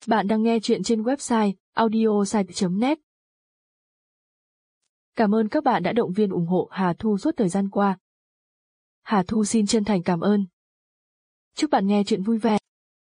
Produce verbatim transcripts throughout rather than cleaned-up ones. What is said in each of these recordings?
Bạn đang nghe chuyện trên website audiosite chấm net. Cảm ơn các bạn đã động viên ủng hộ Hà Thu suốt thời gian qua. Hà Thu xin chân thành cảm ơn. Chúc bạn nghe chuyện vui vẻ.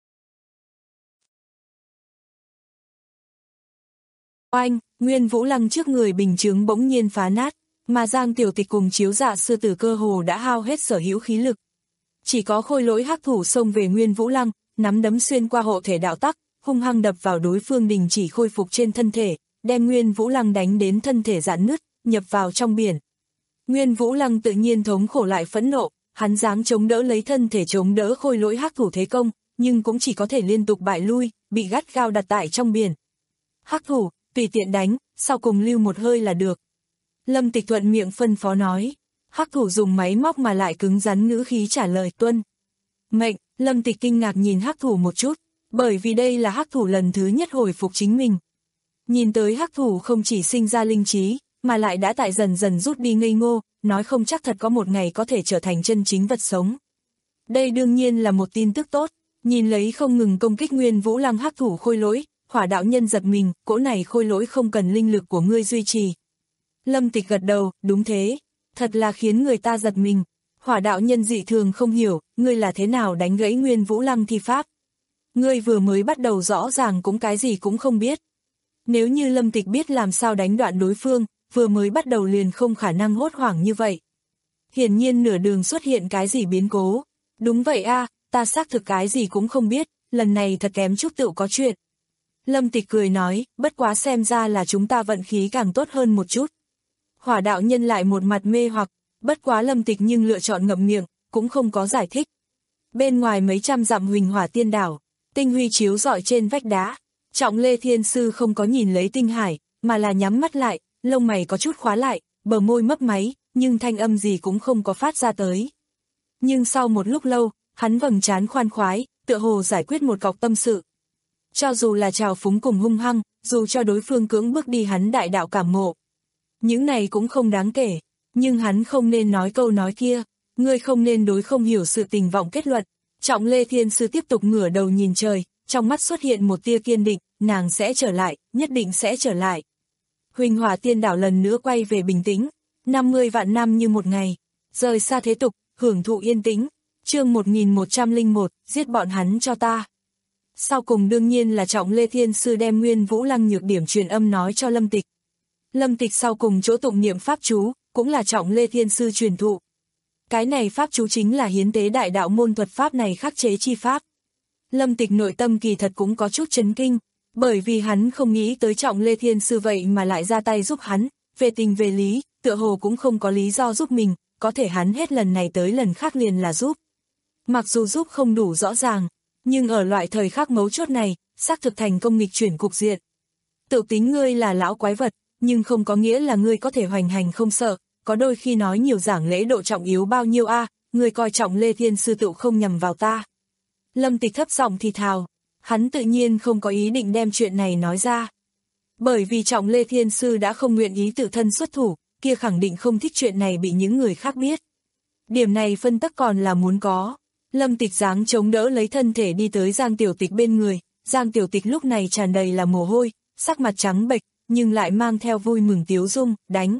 Oanh, Nguyên Vũ Lăng trước người bình chướng bỗng nhiên phá nát, mà Giang Tiểu Tịch cùng Chiếu Dạ Sư Tử cơ hồ đã hao hết sở hữu khí lực. Chỉ có Khôi Lỗi hắc thủ xông về Nguyên Vũ Lăng, nắm đấm xuyên qua hộ thể đạo tắc, hung hăng đập vào đối phương đình chỉ khôi phục trên thân thể, đem Nguyên Vũ Lăng đánh đến thân thể rạn nứt, nhập vào trong biển. Nguyên Vũ Lăng tự nhiên thống khổ lại phẫn nộ, hắn dáng chống đỡ lấy thân thể chống đỡ Khôi Lỗi hắc thủ thế công, nhưng cũng chỉ có thể liên tục bại lui, bị gắt gao đặt tại trong biển. Hắc thủ, tùy tiện đánh, sau cùng lưu một hơi là được. Lâm Tịch thuận miệng phân phó nói. Hắc thủ dùng máy móc mà lại cứng rắn ngữ khí trả lời tuân. Mệnh, Lâm Tịch kinh ngạc nhìn hắc thủ một chút, bởi vì đây là hắc thủ lần thứ nhất hồi phục chính mình. Nhìn tới hắc thủ không chỉ sinh ra linh trí, mà lại đã tại dần dần rút đi ngây ngô, nói không chắc thật có một ngày có thể trở thành chân chính vật sống. Đây đương nhiên là một tin tức tốt, nhìn lấy không ngừng công kích Nguyên Vũ Lăng hắc thủ Khôi Lỗi, Hỏa đạo nhân giật mình, cỗ này Khôi Lỗi không cần linh lực của ngươi duy trì. Lâm Tịch gật đầu, đúng thế, thật là khiến người ta giật mình. Hỏa đạo nhân dị thường không hiểu, ngươi là thế nào đánh gãy Nguyên Vũ Lăng thi pháp. Ngươi vừa mới bắt đầu rõ ràng cũng cái gì cũng không biết. Nếu như Lâm Tịch biết làm sao đánh đoạn đối phương, vừa mới bắt đầu liền không khả năng hốt hoảng như vậy. Hiển nhiên nửa đường xuất hiện cái gì biến cố. Đúng vậy a, ta xác thực cái gì cũng không biết, lần này thật kém chút tựu có chuyện. Lâm Tịch cười nói, bất quá xem ra là chúng ta vận khí càng tốt hơn một chút. Hỏa đạo nhân lại một mặt mê hoặc, bất quá Lâm Tịch nhưng lựa chọn ngậm miệng, cũng không có giải thích. Bên ngoài mấy trăm dặm huỳnh hỏa tiên đảo, tinh huy chiếu rọi trên vách đá, Trọng Lê Thiên Sư không có nhìn lấy tinh hải, mà là nhắm mắt lại, lông mày có chút khóa lại, bờ môi mấp máy, nhưng thanh âm gì cũng không có phát ra tới. Nhưng sau một lúc lâu, hắn vầng trán khoan khoái, tựa hồ giải quyết một cọc tâm sự. Cho dù là trào phúng cùng hung hăng, dù cho đối phương cưỡng bước đi hắn đại đạo cảm ngộ. Những này cũng không đáng kể, nhưng hắn không nên nói câu nói kia, ngươi không nên đối không hiểu sự tình vọng kết luận. Trọng Lê Thiên Sư tiếp tục ngửa đầu nhìn trời, trong mắt xuất hiện một tia kiên định, nàng sẽ trở lại, nhất định sẽ trở lại. Huỳnh hỏa tiên đảo lần nữa quay về bình tĩnh, năm mươi vạn năm như một ngày, rời xa thế tục, hưởng thụ yên tĩnh. Chương một nghìn một trăm lẻ một, giết bọn hắn cho ta. Sau cùng đương nhiên là Trọng Lê Thiên Sư đem Nguyên Vũ Lăng nhược điểm truyền âm nói cho Lâm Tịch. Lâm Tịch sau cùng chỗ tụng niệm pháp chú, cũng là Trọng Lê Thiên Sư truyền thụ. Cái này pháp chú chính là hiến tế đại đạo môn thuật pháp này khắc chế chi pháp. Lâm Tịch nội tâm kỳ thật cũng có chút chấn kinh, bởi vì hắn không nghĩ tới Trọng Lê Thiên Sư vậy mà lại ra tay giúp hắn, về tình về lý, tựa hồ cũng không có lý do giúp mình, có thể hắn hết lần này tới lần khác liền là giúp. Mặc dù giúp không đủ rõ ràng, nhưng ở loại thời khắc mấu chốt này, xác thực thành công nghịch chuyển cục diện. Tự tính ngươi là lão quái vật, nhưng không có nghĩa là ngươi có thể hoành hành không sợ, có đôi khi nói nhiều giảng lễ độ trọng yếu bao nhiêu a, à, ngươi coi Trọng Lê Thiên Sư tự không nhằm vào ta. Lâm Tịch thấp giọng thì thào, hắn tự nhiên không có ý định đem chuyện này nói ra. Bởi vì Trọng Lê Thiên Sư đã không nguyện ý tự thân xuất thủ, kia khẳng định không thích chuyện này bị những người khác biết. Điểm này phân tắc còn là muốn có. Lâm Tịch dáng chống đỡ lấy thân thể đi tới Giang Tiểu Tịch bên người, Giang Tiểu Tịch lúc này tràn đầy là mồ hôi, sắc mặt trắng bệch, nhưng lại mang theo vui mừng tiếu dung, đánh.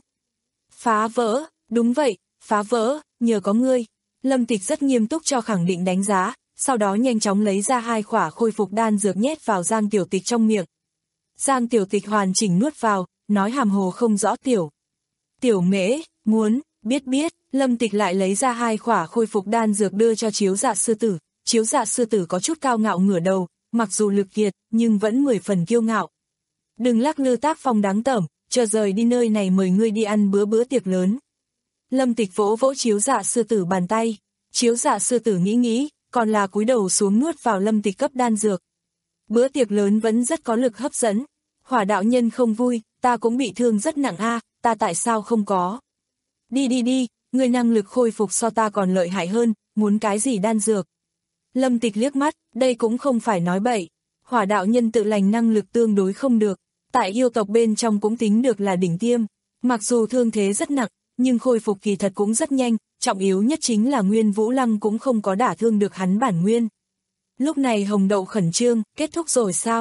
Phá vỡ, đúng vậy, phá vỡ, nhờ có ngươi. Lâm Tịch rất nghiêm túc cho khẳng định đánh giá, sau đó nhanh chóng lấy ra hai khỏa khôi phục đan dược nhét vào Giang Tiểu Tịch trong miệng. Giang Tiểu Tịch hoàn chỉnh nuốt vào, nói hàm hồ không rõ tiểu. Tiểu mễ, muốn, biết biết, Lâm Tịch lại lấy ra hai khỏa khôi phục đan dược đưa cho Chiếu Dạ Sư Tử. Chiếu Dạ Sư Tử có chút cao ngạo ngửa đầu, mặc dù lực kiệt, nhưng vẫn mười phần kiêu ngạo. Đừng lắc lư tác phong đáng tởm, chờ rời đi nơi này mời ngươi đi ăn bữa bữa tiệc lớn. Lâm Tịch vỗ vỗ Chiếu Dạ Sư Tử bàn tay, Chiếu Dạ Sư Tử nghĩ nghĩ, còn là cúi đầu xuống nuốt vào Lâm Tịch cấp đan dược. Bữa tiệc lớn vẫn rất có lực hấp dẫn. Hỏa đạo nhân không vui, ta cũng bị thương rất nặng a, ta tại sao không có. Đi đi đi, người năng lực khôi phục so ta còn lợi hại hơn, muốn cái gì đan dược. Lâm Tịch liếc mắt, đây cũng không phải nói bậy. Hỏa đạo nhân tự lành năng lực tương đối không được, tại yêu tộc bên trong cũng tính được là đỉnh tiêm. Mặc dù thương thế rất nặng, nhưng khôi phục kỳ thật cũng rất nhanh, trọng yếu nhất chính là Nguyên Vũ Lăng cũng không có đả thương được hắn bản nguyên. Lúc này Hồng Đậu khẩn trương, kết thúc rồi sao?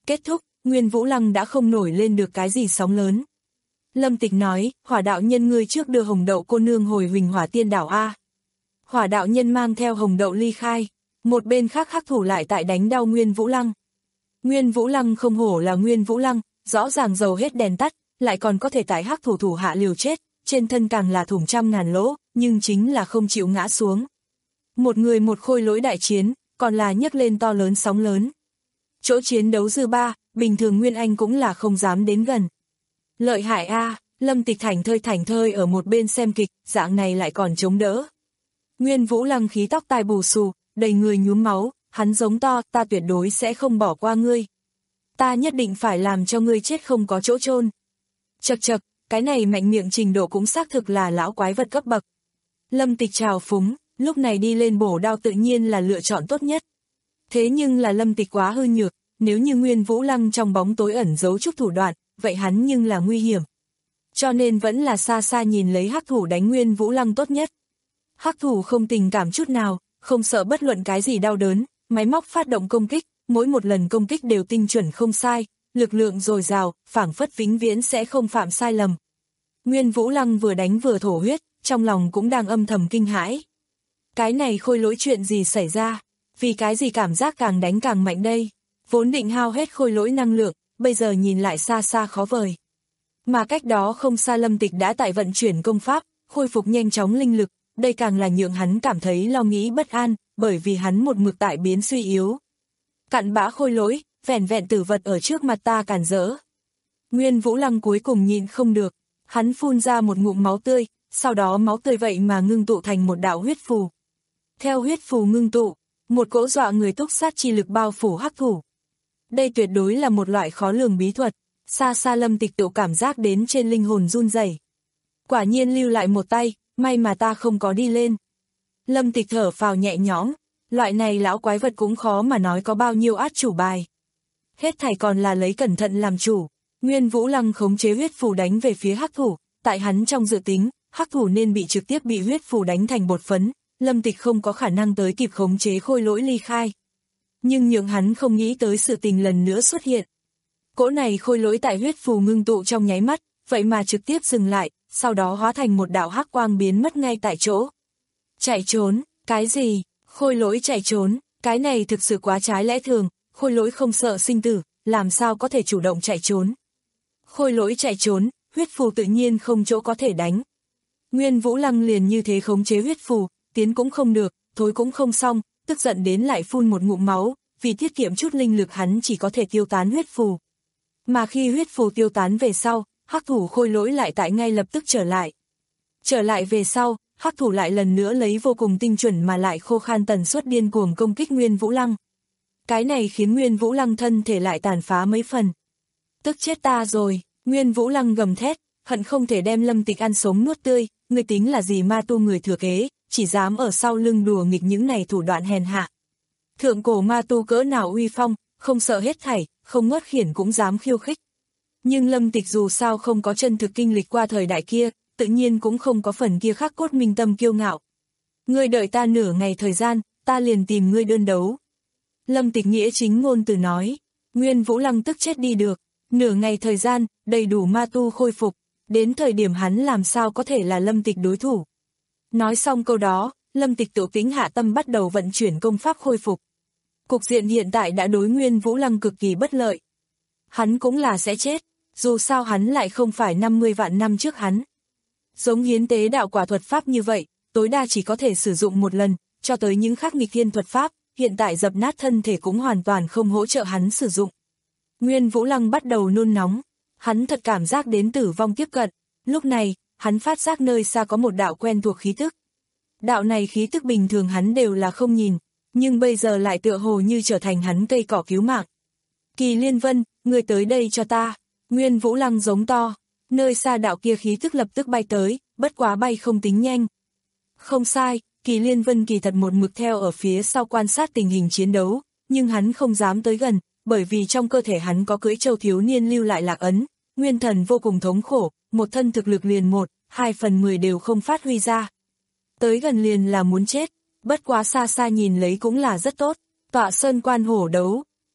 Kết thúc, Nguyên Vũ Lăng đã không nổi lên được cái gì sóng lớn. Lâm Tịch nói, Hỏa đạo nhân ngươi trước đưa Hồng Đậu cô nương hồi Huỳnh Hỏa Tiên đảo a. Hỏa đạo nhân mang theo Hồng Đậu ly khai, một bên khác hắc thủ lại tại đánh đau Nguyên Vũ Lăng. Nguyên Vũ Lăng không hổ là Nguyên Vũ Lăng, rõ ràng dầu hết đèn tắt, lại còn có thể tại hắc thủ thủ hạ liều chết, trên thân càng là thủng trăm ngàn lỗ, nhưng chính là không chịu ngã xuống. Một người một khôi lỗi đại chiến, còn là nhấc lên to lớn sóng lớn. Chỗ chiến đấu dư ba, bình thường Nguyên Anh cũng là không dám đến gần. Lợi hại a, Lâm Tịch thảnh thơi thảnh thơi ở một bên xem kịch, dạng này lại còn chống đỡ. Nguyên Vũ Lăng khí tóc tai bù xù, đầy người nhuốm máu, hắn giống to, ta tuyệt đối sẽ không bỏ qua ngươi. Ta nhất định phải làm cho ngươi chết không có chỗ chôn. Chậc chậc, cái này mạnh miệng trình độ cũng xác thực là lão quái vật cấp bậc. Lâm Tịch trào phúng, lúc này đi lên bổ đao tự nhiên là lựa chọn tốt nhất. Thế nhưng là Lâm Tịch quá hư nhược, nếu như Nguyên Vũ Lăng trong bóng tối ẩn giấu chút thủ đoạn, vậy hắn nhưng là nguy hiểm. Cho nên vẫn là xa xa nhìn lấy hắc thủ đánh Nguyên Vũ Lăng tốt nhất. Hắc thủ không tình cảm chút nào, không sợ bất luận cái gì đau đớn, máy móc phát động công kích, mỗi một lần công kích đều tinh chuẩn không sai, lực lượng dồi dào, phảng phất vĩnh viễn sẽ không phạm sai lầm. Nguyên Vũ Lăng vừa đánh vừa thổ huyết, trong lòng cũng đang âm thầm kinh hãi. Cái này khôi lỗi chuyện gì xảy ra, vì cái gì cảm giác càng đánh càng mạnh đây, vốn định hao hết khôi lỗi năng lượng, bây giờ nhìn lại xa xa khó vời. Mà cách đó không xa Lâm Tịch đã tại vận chuyển công pháp, khôi phục nhanh chóng linh lực, đây càng là nhượng hắn cảm thấy lo nghĩ bất an, bởi vì hắn một mực tại biến suy yếu. Cặn bã khôi lỗi, vẻn vẹn tử vật ở trước mặt ta cản rỡ. Nguyên Vũ Lăng cuối cùng nhịn không được, hắn phun ra một ngụm máu tươi, sau đó máu tươi vậy mà ngưng tụ thành một đạo huyết phù. Theo huyết phù ngưng tụ, một cỗ dọa người túc sát chi lực bao phủ hắc thủ. Đây tuyệt đối là một loại khó lường bí thuật, xa xa Lâm Tịch tự cảm giác đến trên linh hồn run rẩy. Quả nhiên lưu lại một tay, may mà ta không có đi lên. Lâm Tịch thở phào nhẹ nhõm, loại này lão quái vật cũng khó mà nói có bao nhiêu át chủ bài. Hết thảy còn là lấy cẩn thận làm chủ. Nguyên Vũ Lăng khống chế huyết phù đánh về phía hắc thủ, tại hắn trong dự tính, hắc thủ nên bị trực tiếp bị huyết phù đánh thành bột phấn, Lâm Tịch không có khả năng tới kịp khống chế khôi lỗi ly khai. Nhưng nhượng hắn không nghĩ tới sự tình lần nữa xuất hiện. Cỗ này khôi lỗi tại huyết phù ngưng tụ trong nháy mắt, vậy mà trực tiếp dừng lại, sau đó hóa thành một đạo hắc quang biến mất ngay tại chỗ. Chạy trốn, cái gì? Khôi lỗi chạy trốn, cái này thực sự quá trái lẽ thường, khôi lỗi không sợ sinh tử, làm sao có thể chủ động chạy trốn. Khôi lỗi chạy trốn, huyết phù tự nhiên không chỗ có thể đánh. Nguyên Vũ Lăng liền như thế khống chế huyết phù, tiến cũng không được, thối cũng không xong, tức giận đến lại phun một ngụm máu, vì tiết kiệm chút linh lực hắn chỉ có thể tiêu tán huyết phù. Mà khi huyết phù tiêu tán về sau, hắc thủ khôi lỗi lại tại ngay lập tức trở lại. Trở lại về sau, hắc thủ lại lần nữa lấy vô cùng tinh chuẩn mà lại khô khan tần suất điên cuồng công kích Nguyên Vũ Lăng. Cái này khiến Nguyên Vũ Lăng thân thể lại tàn phá mấy phần. Tức chết ta rồi, Nguyên Vũ Lăng gầm thét, hận không thể đem Lâm Tịch ăn sống nuốt tươi, người tính là gì ma tu người thừa kế, chỉ dám ở sau lưng đùa nghịch những này thủ đoạn hèn hạ. Thượng cổ ma tu cỡ nào uy phong, không sợ hết thảy, không ngớt khiển cũng dám khiêu khích. Nhưng Lâm Tịch dù sao không có chân thực kinh lịch qua thời đại kia, tự nhiên cũng không có phần kia khắc cốt minh tâm kiêu ngạo. Ngươi đợi ta nửa ngày thời gian, ta liền tìm ngươi đơn đấu. Lâm Tịch nghĩa chính ngôn từ nói, Nguyên Vũ Lăng tức chết đi được, nửa ngày thời gian, đầy đủ ma tu khôi phục, đến thời điểm hắn làm sao có thể là Lâm Tịch đối thủ. Nói xong câu đó, Lâm Tịch tự tính hạ tâm bắt đầu vận chuyển công pháp khôi phục. Cục diện hiện tại đã đối Nguyên Vũ Lăng cực kỳ bất lợi. Hắn cũng là sẽ chết, dù sao hắn lại không phải năm mươi vạn năm trước hắn. Giống hiến tế đạo quả thuật pháp như vậy, tối đa chỉ có thể sử dụng một lần, cho tới những khắc nghịch thiên thuật pháp, hiện tại dập nát thân thể cũng hoàn toàn không hỗ trợ hắn sử dụng. Nguyên Vũ Lăng bắt đầu nôn nóng, hắn thật cảm giác đến tử vong tiếp cận, lúc này, hắn phát giác nơi xa có một đạo quen thuộc khí tức. Đạo này khí tức bình thường hắn đều là không nhìn, nhưng bây giờ lại tựa hồ như trở thành hắn cây cỏ cứu mạng. Kỳ Liên Vân, người tới đây cho ta, Nguyên Vũ Lăng giống to, nơi xa đạo kia khí tức lập tức bay tới, bất quá bay không tính nhanh. Không sai, Kỳ Liên Vân kỳ thật một mực theo ở phía sau quan sát tình hình chiến đấu, nhưng hắn không dám tới gần, bởi vì trong cơ thể hắn có cưỡi châu thiếu niên lưu lại lạc ấn, nguyên thần vô cùng thống khổ, một thân thực lực liền một, hai phần mười đều không phát huy ra. Tới gần liền là muốn chết, bất quá xa xa nhìn lấy cũng là rất tốt, tọa sơn quan hổ đấu,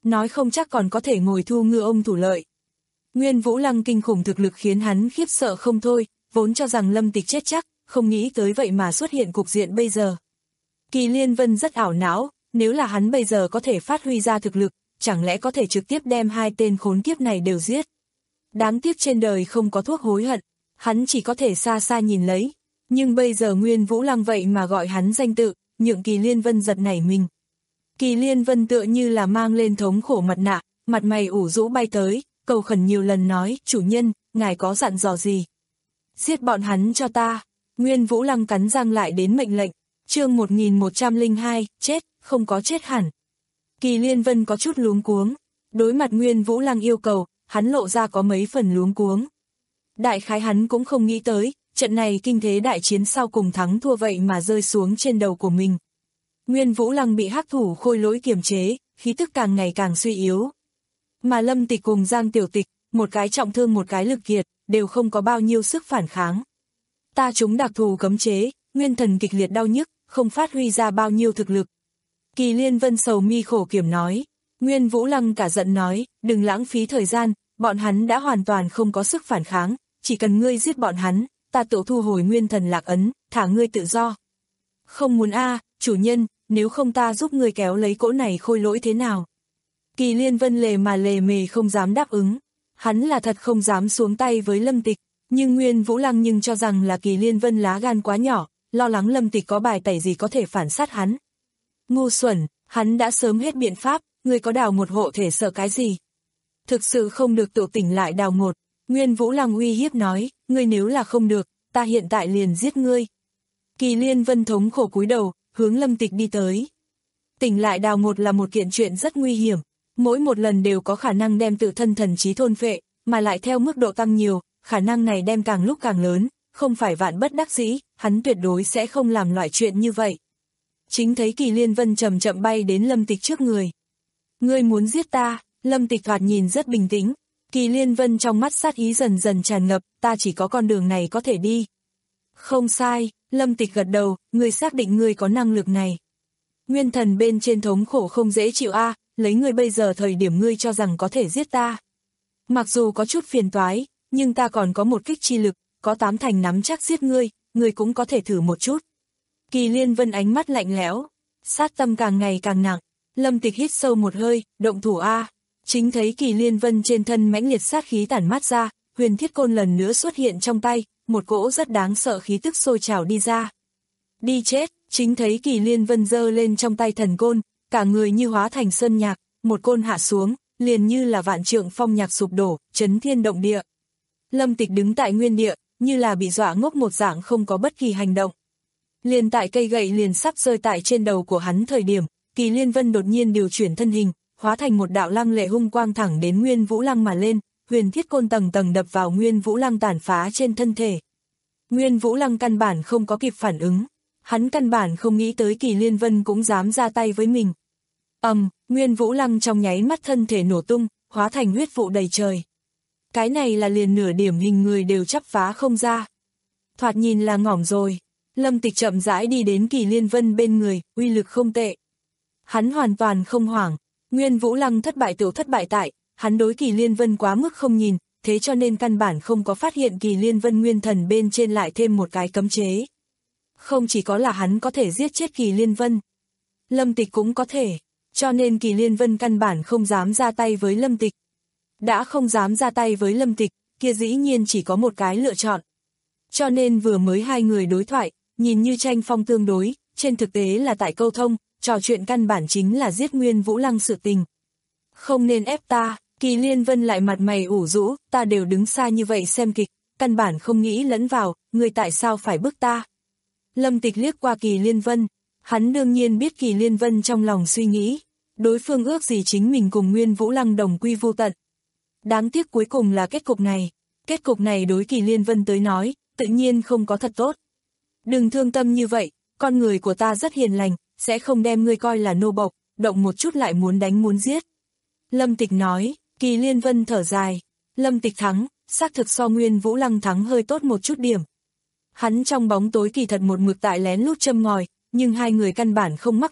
nói không chắc còn có thể ngồi thu ngư ông thủ lợi. Nguyên Vũ Lăng kinh khủng thực lực khiến hắn khiếp sợ không thôi, vốn cho rằng Lâm Tịch chết chắc, không nghĩ tới vậy mà xuất hiện cục diện bây giờ. Kỳ Liên Vân rất ảo não, nếu là hắn bây giờ có thể phát huy ra thực lực, chẳng lẽ có thể trực tiếp đem hai tên khốn kiếp này đều giết. Đáng tiếc trên đời không có thuốc hối hận, hắn chỉ có thể xa xa nhìn lấy. Nhưng bây giờ Nguyên Vũ Lăng vậy mà gọi hắn danh tự, nhượng Kỳ Liên Vân giật nảy mình. Kỳ Liên Vân tựa như là mang lên thống khổ mặt nạ, mặt mày ủ rũ bay tới, cầu khẩn nhiều lần nói, chủ nhân, ngài có dặn dò gì? Giết bọn hắn cho ta. Nguyên Vũ Lăng cắn răng lại đến mệnh lệnh. Chương một nghìn một trăm lẻ hai, chết, không có chết hẳn. Kỳ Liên Vân có chút luống cuống. Đối mặt Nguyên Vũ Lăng yêu cầu, hắn lộ ra có mấy phần luống cuống. Đại khái hắn cũng không nghĩ tới, trận này kinh thế đại chiến sau cùng thắng thua vậy mà rơi xuống trên đầu của mình. Nguyên Vũ Lăng bị hắc thủ khôi lỗi kiềm chế, khí tức càng ngày càng suy yếu. Mà Lâm Tịch cùng Giang Tiểu Tịch, một cái trọng thương một cái lực kiệt, đều không có bao nhiêu sức phản kháng. Ta chúng đặc thù cấm chế, nguyên thần kịch liệt đau nhức, không phát huy ra bao nhiêu thực lực. Kỳ Liên Vân sầu mi khổ kiểm nói. Nguyên Vũ Lăng cả giận nói, đừng lãng phí thời gian, bọn hắn đã hoàn toàn không có sức phản kháng, chỉ cần ngươi giết bọn hắn, ta tự thu hồi nguyên thần lạc ấn, thả ngươi tự do. Không muốn a, à, chủ nhân, nếu không ta giúp ngươi kéo lấy cỗ này khôi lỗi thế nào? Kỳ Liên Vân lề mà lề mề không dám đáp ứng. Hắn là thật không dám xuống tay với Lâm Tịch, nhưng Nguyên Vũ Lăng nhưng cho rằng là Kỳ Liên Vân lá gan quá nhỏ, lo lắng Lâm Tịch có bài tẩy gì có thể phản sát hắn. Ngu xuẩn, hắn đã sớm hết biện pháp, ngươi có đào một hộ thể sợ cái gì? Thực sự không được tự tỉnh lại đào một. Nguyên Vũ Lăng uy hiếp nói, ngươi nếu là không được, ta hiện tại liền giết ngươi. Kỳ Liên Vân thống khổ cúi đầu, hướng Lâm Tịch đi tới. Tỉnh lại đào một là một kiện chuyện rất nguy hiểm, mỗi một lần đều có khả năng đem tự thân thần trí thôn phệ, mà lại theo mức độ tăng nhiều, khả năng này đem càng lúc càng lớn, không phải vạn bất đắc dĩ, hắn tuyệt đối sẽ không làm loại chuyện như vậy. Chính thấy Kỳ Liên Vân chậm chậm bay đến Lâm Tịch trước người. Ngươi muốn giết ta? Lâm Tịch thoạt nhìn rất bình tĩnh. Kỳ Liên Vân trong mắt sát ý dần dần tràn ngập, ta chỉ có con đường này có thể đi. Không sai, Lâm Tịch gật đầu, ngươi xác định ngươi có năng lực này. Nguyên thần bên trên thống khổ không dễ chịu a, à, lấy ngươi bây giờ thời điểm ngươi cho rằng có thể giết ta. Mặc dù có chút phiền toái, nhưng ta còn có một kích chi lực, có tám thành nắm chắc giết ngươi, ngươi cũng có thể thử một chút. Kỳ Liên Vân ánh mắt lạnh lẽo, sát tâm càng ngày càng nặng. Lâm Tịch hít sâu một hơi, động thủ a. Chính thấy Kỳ Liên Vân trên thân mãnh liệt sát khí tản mát ra, huyền thiết côn lần nữa xuất hiện trong tay, một cỗ rất đáng sợ khí tức sôi trào đi ra. Đi chết, chính thấy Kỳ Liên Vân giơ lên trong tay thần côn, cả người như hóa thành sơn nhạc, một côn hạ xuống, liền như là vạn trượng phong nhạc sụp đổ, chấn thiên động địa. Lâm Tịch đứng tại nguyên địa, như là bị dọa ngốc một dạng không có bất kỳ hành động. Liền tại cây gậy liền sắp rơi tại trên đầu của hắn thời điểm, Kỳ Liên Vân đột nhiên điều chuyển thân hình, hóa thành một đạo lăng lệ hung quang thẳng đến Nguyên Vũ Lăng mà lên, huyền thiết côn tầng tầng đập vào Nguyên Vũ Lăng tàn phá trên thân thể. Nguyên Vũ Lăng căn bản không có kịp phản ứng, hắn căn bản không nghĩ tới Kỳ Liên Vân cũng dám ra tay với mình. Ầm, um, Nguyên Vũ Lăng trong nháy mắt thân thể nổ tung, hóa thành huyết vụ đầy trời. Cái này là liền nửa điểm hình người đều chắp phá không ra. Thoạt nhìn là ngỏm rồi. Lâm Tịch chậm rãi đi đến Kỳ Liên Vân bên người, uy lực không tệ. Hắn hoàn toàn không hoảng, Nguyên Vũ Lăng thất bại tiểu thất bại tại, hắn đối Kỳ Liên Vân quá mức không nhìn, thế cho nên căn bản không có phát hiện Kỳ Liên Vân nguyên thần bên trên lại thêm một cái cấm chế. Không chỉ có là hắn có thể giết chết Kỳ Liên Vân, Lâm Tịch cũng có thể, cho nên Kỳ Liên Vân căn bản không dám ra tay với Lâm Tịch. Đã không dám ra tay với Lâm Tịch, kia dĩ nhiên chỉ có một cái lựa chọn. Cho nên vừa mới hai người đối thoại, nhìn như tranh phong tương đối, trên thực tế là tại câu thông, trò chuyện căn bản chính là giết Nguyên Vũ Lăng sự tình. Không nên ép ta, Kỳ Liên Vân lại mặt mày ủ rũ, ta đều đứng xa như vậy xem kịch, căn bản không nghĩ lẫn vào, người tại sao phải bức ta. Lâm Tịch liếc qua Kỳ Liên Vân, hắn đương nhiên biết Kỳ Liên Vân trong lòng suy nghĩ, đối phương ước gì chính mình cùng Nguyên Vũ Lăng đồng quy vô tận. Đáng tiếc cuối cùng là kết cục này, kết cục này đối Kỳ Liên Vân tới nói, tự nhiên không có thật tốt. Đừng thương tâm như vậy, con người của ta rất hiền lành, sẽ không đem ngươi coi là nô bộc, động một chút lại muốn đánh muốn giết. Lâm Tịch nói, Kỳ Liên Vân thở dài, Lâm Tịch thắng, xác thực so Nguyên Vũ Lăng thắng hơi tốt một chút điểm. Hắn trong bóng tối kỳ thật một mực tại lén lút châm ngòi, nhưng hai người căn bản không mắc lừa,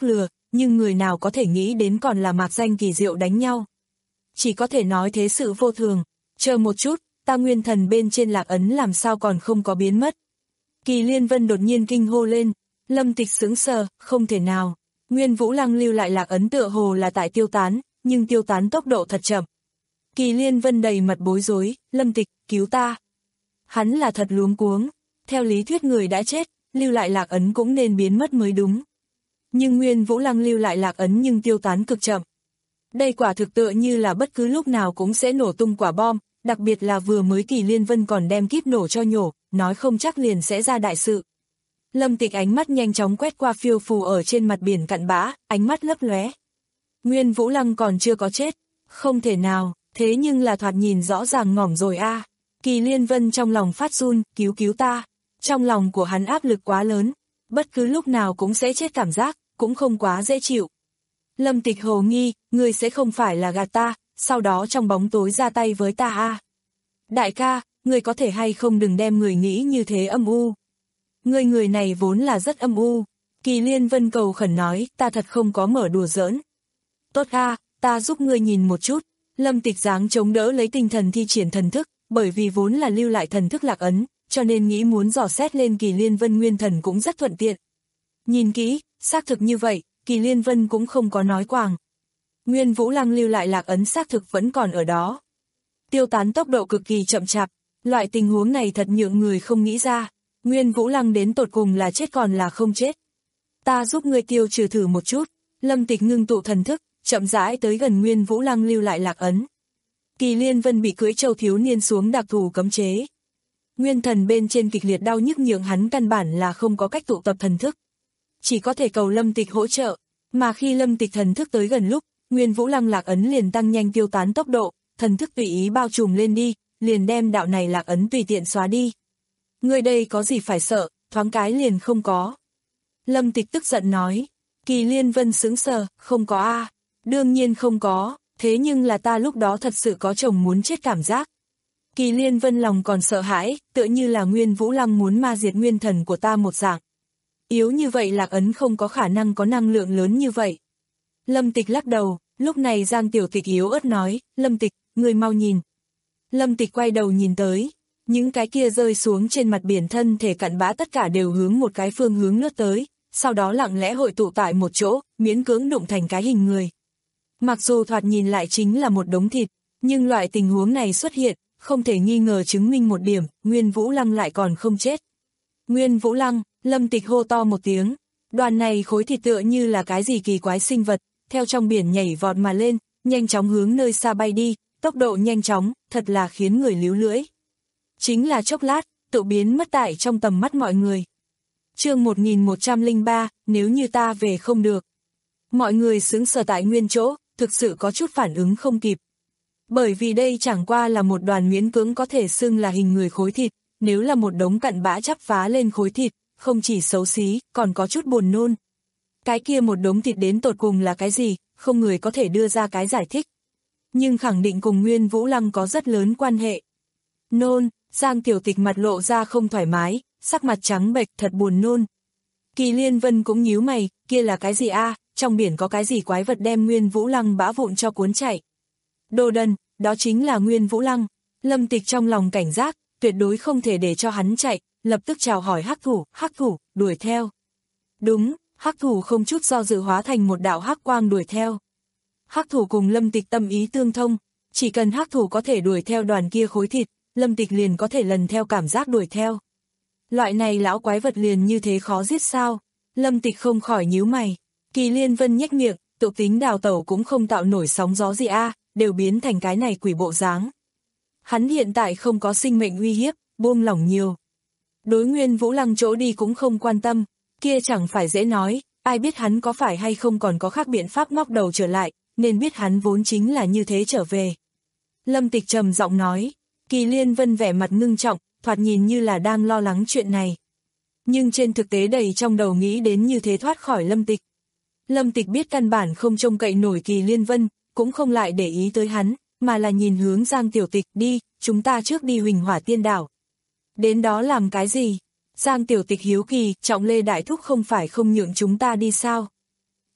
nhưng người nào có thể nghĩ đến còn là mạc danh kỳ diệu đánh nhau. Chỉ có thể nói thế sự vô thường, chờ một chút, ta nguyên thần bên trên lạc ấn làm sao còn không có biến mất. Kỳ Liên Vân đột nhiên kinh hô lên, Lâm Tịch sững sờ, không thể nào, Nguyên Vũ Lăng lưu lại lạc ấn tựa hồ là tại tiêu tán, nhưng tiêu tán tốc độ thật chậm. Kỳ Liên Vân đầy mặt bối rối, Lâm Tịch, cứu ta. Hắn là thật luống cuống, theo lý thuyết người đã chết, lưu lại lạc ấn cũng nên biến mất mới đúng. Nhưng Nguyên Vũ Lăng lưu lại lạc ấn nhưng tiêu tán cực chậm. Đây quả thực tựa như là bất cứ lúc nào cũng sẽ nổ tung quả bom, đặc biệt là vừa mới Kỳ Liên Vân còn đem kíp nổ cho nhổ, nói không chắc liền sẽ ra đại sự. Lâm Tịch ánh mắt nhanh chóng quét qua phiêu phù ở trên mặt biển cặn bã, ánh mắt lấp lóe. Nguyên Vũ Lăng còn chưa có chết, không thể nào, thế nhưng là thoạt nhìn rõ ràng ngỏm rồi a. À. Kỳ Liên Vân trong lòng phát run, cứu cứu ta. Trong lòng của hắn áp lực quá lớn, bất cứ lúc nào cũng sẽ chết cảm giác, cũng không quá dễ chịu. Lâm Tịch hồ nghi, người sẽ không phải là gạt ta, sau đó trong bóng tối ra tay với ta a. À. Đại ca, người có thể hay không đừng đem người nghĩ như thế âm u. Người người này vốn là rất âm u. Kỳ Liên Vân cầu khẩn nói, ta thật không có mở đùa giỡn. Tốt a, à, ta giúp ngươi nhìn một chút. Lâm Tịch dáng chống đỡ lấy tinh thần thi triển thần thức, bởi vì vốn là lưu lại thần thức lạc ấn, cho nên nghĩ muốn dò xét lên Kỳ Liên Vân nguyên thần cũng rất thuận tiện. Nhìn kỹ, xác thực như vậy, Kỳ Liên Vân cũng không có nói quàng. Nguyên Vũ Lăng lưu lại lạc ấn xác thực vẫn còn ở đó. Tiêu tán tốc độ cực kỳ chậm chạp, loại tình huống này thật nhượng người không nghĩ ra. Nguyên Vũ Lăng đến tột cùng là chết còn là không chết. Ta giúp ngươi tiêu trừ thử một chút. Lâm Tịch ngưng tụ thần thức, chậm rãi tới gần Nguyên Vũ Lăng lưu lại lạc ấn. Kỳ Liên Vân bị cưỡi châu thiếu niên xuống đặc thù cấm chế. Nguyên thần bên trên kịch liệt đau nhức nhượng hắn căn bản là không có cách tụ tập thần thức. Chỉ có thể cầu Lâm Tịch hỗ trợ, mà khi Lâm Tịch thần thức tới gần lúc, Nguyên Vũ Lăng lạc ấn liền tăng nhanh tiêu tán tốc độ, thần thức tùy ý bao trùm lên đi, liền đem đạo này lạc ấn tùy tiện xóa đi. Người đây có gì phải sợ, thoáng cái liền không có. Lâm Tịch tức giận nói, Kỳ Liên Vân sững sờ, không có a, à. Đương nhiên không có, thế nhưng là ta lúc đó thật sự có chồng muốn chết cảm giác. Kỳ Liên Vân lòng còn sợ hãi, tựa như là Nguyên Vũ Lăng muốn ma diệt nguyên thần của ta một dạng. Yếu như vậy lạc ấn không có khả năng có năng lượng lớn như vậy. Lâm Tịch lắc đầu, lúc này Giang Tiểu Tịch yếu ớt nói, Lâm Tịch, người mau nhìn. Lâm Tịch quay đầu nhìn tới, những cái kia rơi xuống trên mặt biển thân thể cặn bã tất cả đều hướng một cái phương hướng lướt tới, sau đó lặng lẽ hội tụ tại một chỗ, miễn cưỡng đụng thành cái hình người. Mặc dù thoạt nhìn lại chính là một đống thịt, nhưng loại tình huống này xuất hiện, không thể nghi ngờ chứng minh một điểm, Nguyên Vũ Lăng lại còn không chết. Nguyên Vũ Lăng, Lâm Tịch hô to một tiếng, đoàn này khối thịt tựa như là cái gì kỳ quái sinh vật, theo trong biển nhảy vọt mà lên, nhanh chóng hướng nơi xa bay đi, tốc độ nhanh chóng, thật là khiến người líu lưỡi. Chính là chốc lát, tự biến mất tại trong tầm mắt mọi người. Chương một nghìn một trăm lẻ ba, nếu như ta về không được. Mọi người sững sờ tại nguyên chỗ, thực sự có chút phản ứng không kịp. Bởi vì đây chẳng qua là một đoàn miễn cưỡng có thể xưng là hình người khối thịt, nếu là một đống cặn bã chắp vá lên khối thịt, không chỉ xấu xí, còn có chút buồn nôn. Cái kia một đống thịt đến tột cùng là cái gì, không người có thể đưa ra cái giải thích. Nhưng khẳng định cùng Nguyên Vũ Lăng có rất lớn quan hệ. Nôn, Giang Tiểu Tịch mặt lộ ra không thoải mái, sắc mặt trắng bệch thật buồn nôn. Kỳ Liên Vân cũng nhíu mày, kia là cái gì a? À, trong biển có cái gì quái vật đem Nguyên Vũ Lăng bã vụn cho cuốn chạy. Đồ đần, đó chính là Nguyên Vũ Lăng. Lâm Tịch trong lòng cảnh giác, tuyệt đối không thể để cho hắn chạy, lập tức chào hỏi hắc thủ, hắc thủ, đuổi theo. Đúng, hắc thủ không chút do dự hóa thành một đạo hắc quang đuổi theo. Hắc thủ cùng Lâm Tịch tâm ý tương thông, chỉ cần hắc thủ có thể đuổi theo đoàn kia khối thịt, Lâm Tịch liền có thể lần theo cảm giác đuổi theo. Loại này lão quái vật liền như thế khó giết sao? Lâm Tịch không khỏi nhíu mày. Kỳ Liên Vân nhếch miệng, tự tính đào tẩu cũng không tạo nổi sóng gió gì a, à, đều biến thành cái này quỷ bộ dáng. Hắn hiện tại không có sinh mệnh uy hiếp, buông lỏng nhiều. Đối Nguyên Vũ Lăng chỗ đi cũng không quan tâm, kia chẳng phải dễ nói, ai biết hắn có phải hay không còn có khác biện pháp ngóc đầu trở lại, nên biết hắn vốn chính là như thế trở về. Lâm Tịch trầm giọng nói, Kỳ Liên Vân vẻ mặt ngưng trọng, thoạt nhìn như là đang lo lắng chuyện này. Nhưng trên thực tế đầy trong đầu nghĩ đến như thế thoát khỏi Lâm Tịch. Lâm Tịch biết căn bản không trông cậy nổi Kỳ Liên Vân, cũng không lại để ý tới hắn, mà là nhìn hướng Giang Tiểu Tịch, đi, chúng ta trước đi Huỳnh Hỏa Tiên Đảo. Đến đó làm cái gì? Giang Tiểu Tịch hiếu kỳ, Trọng Lê Đại Thúc không phải không nhượng chúng ta đi sao?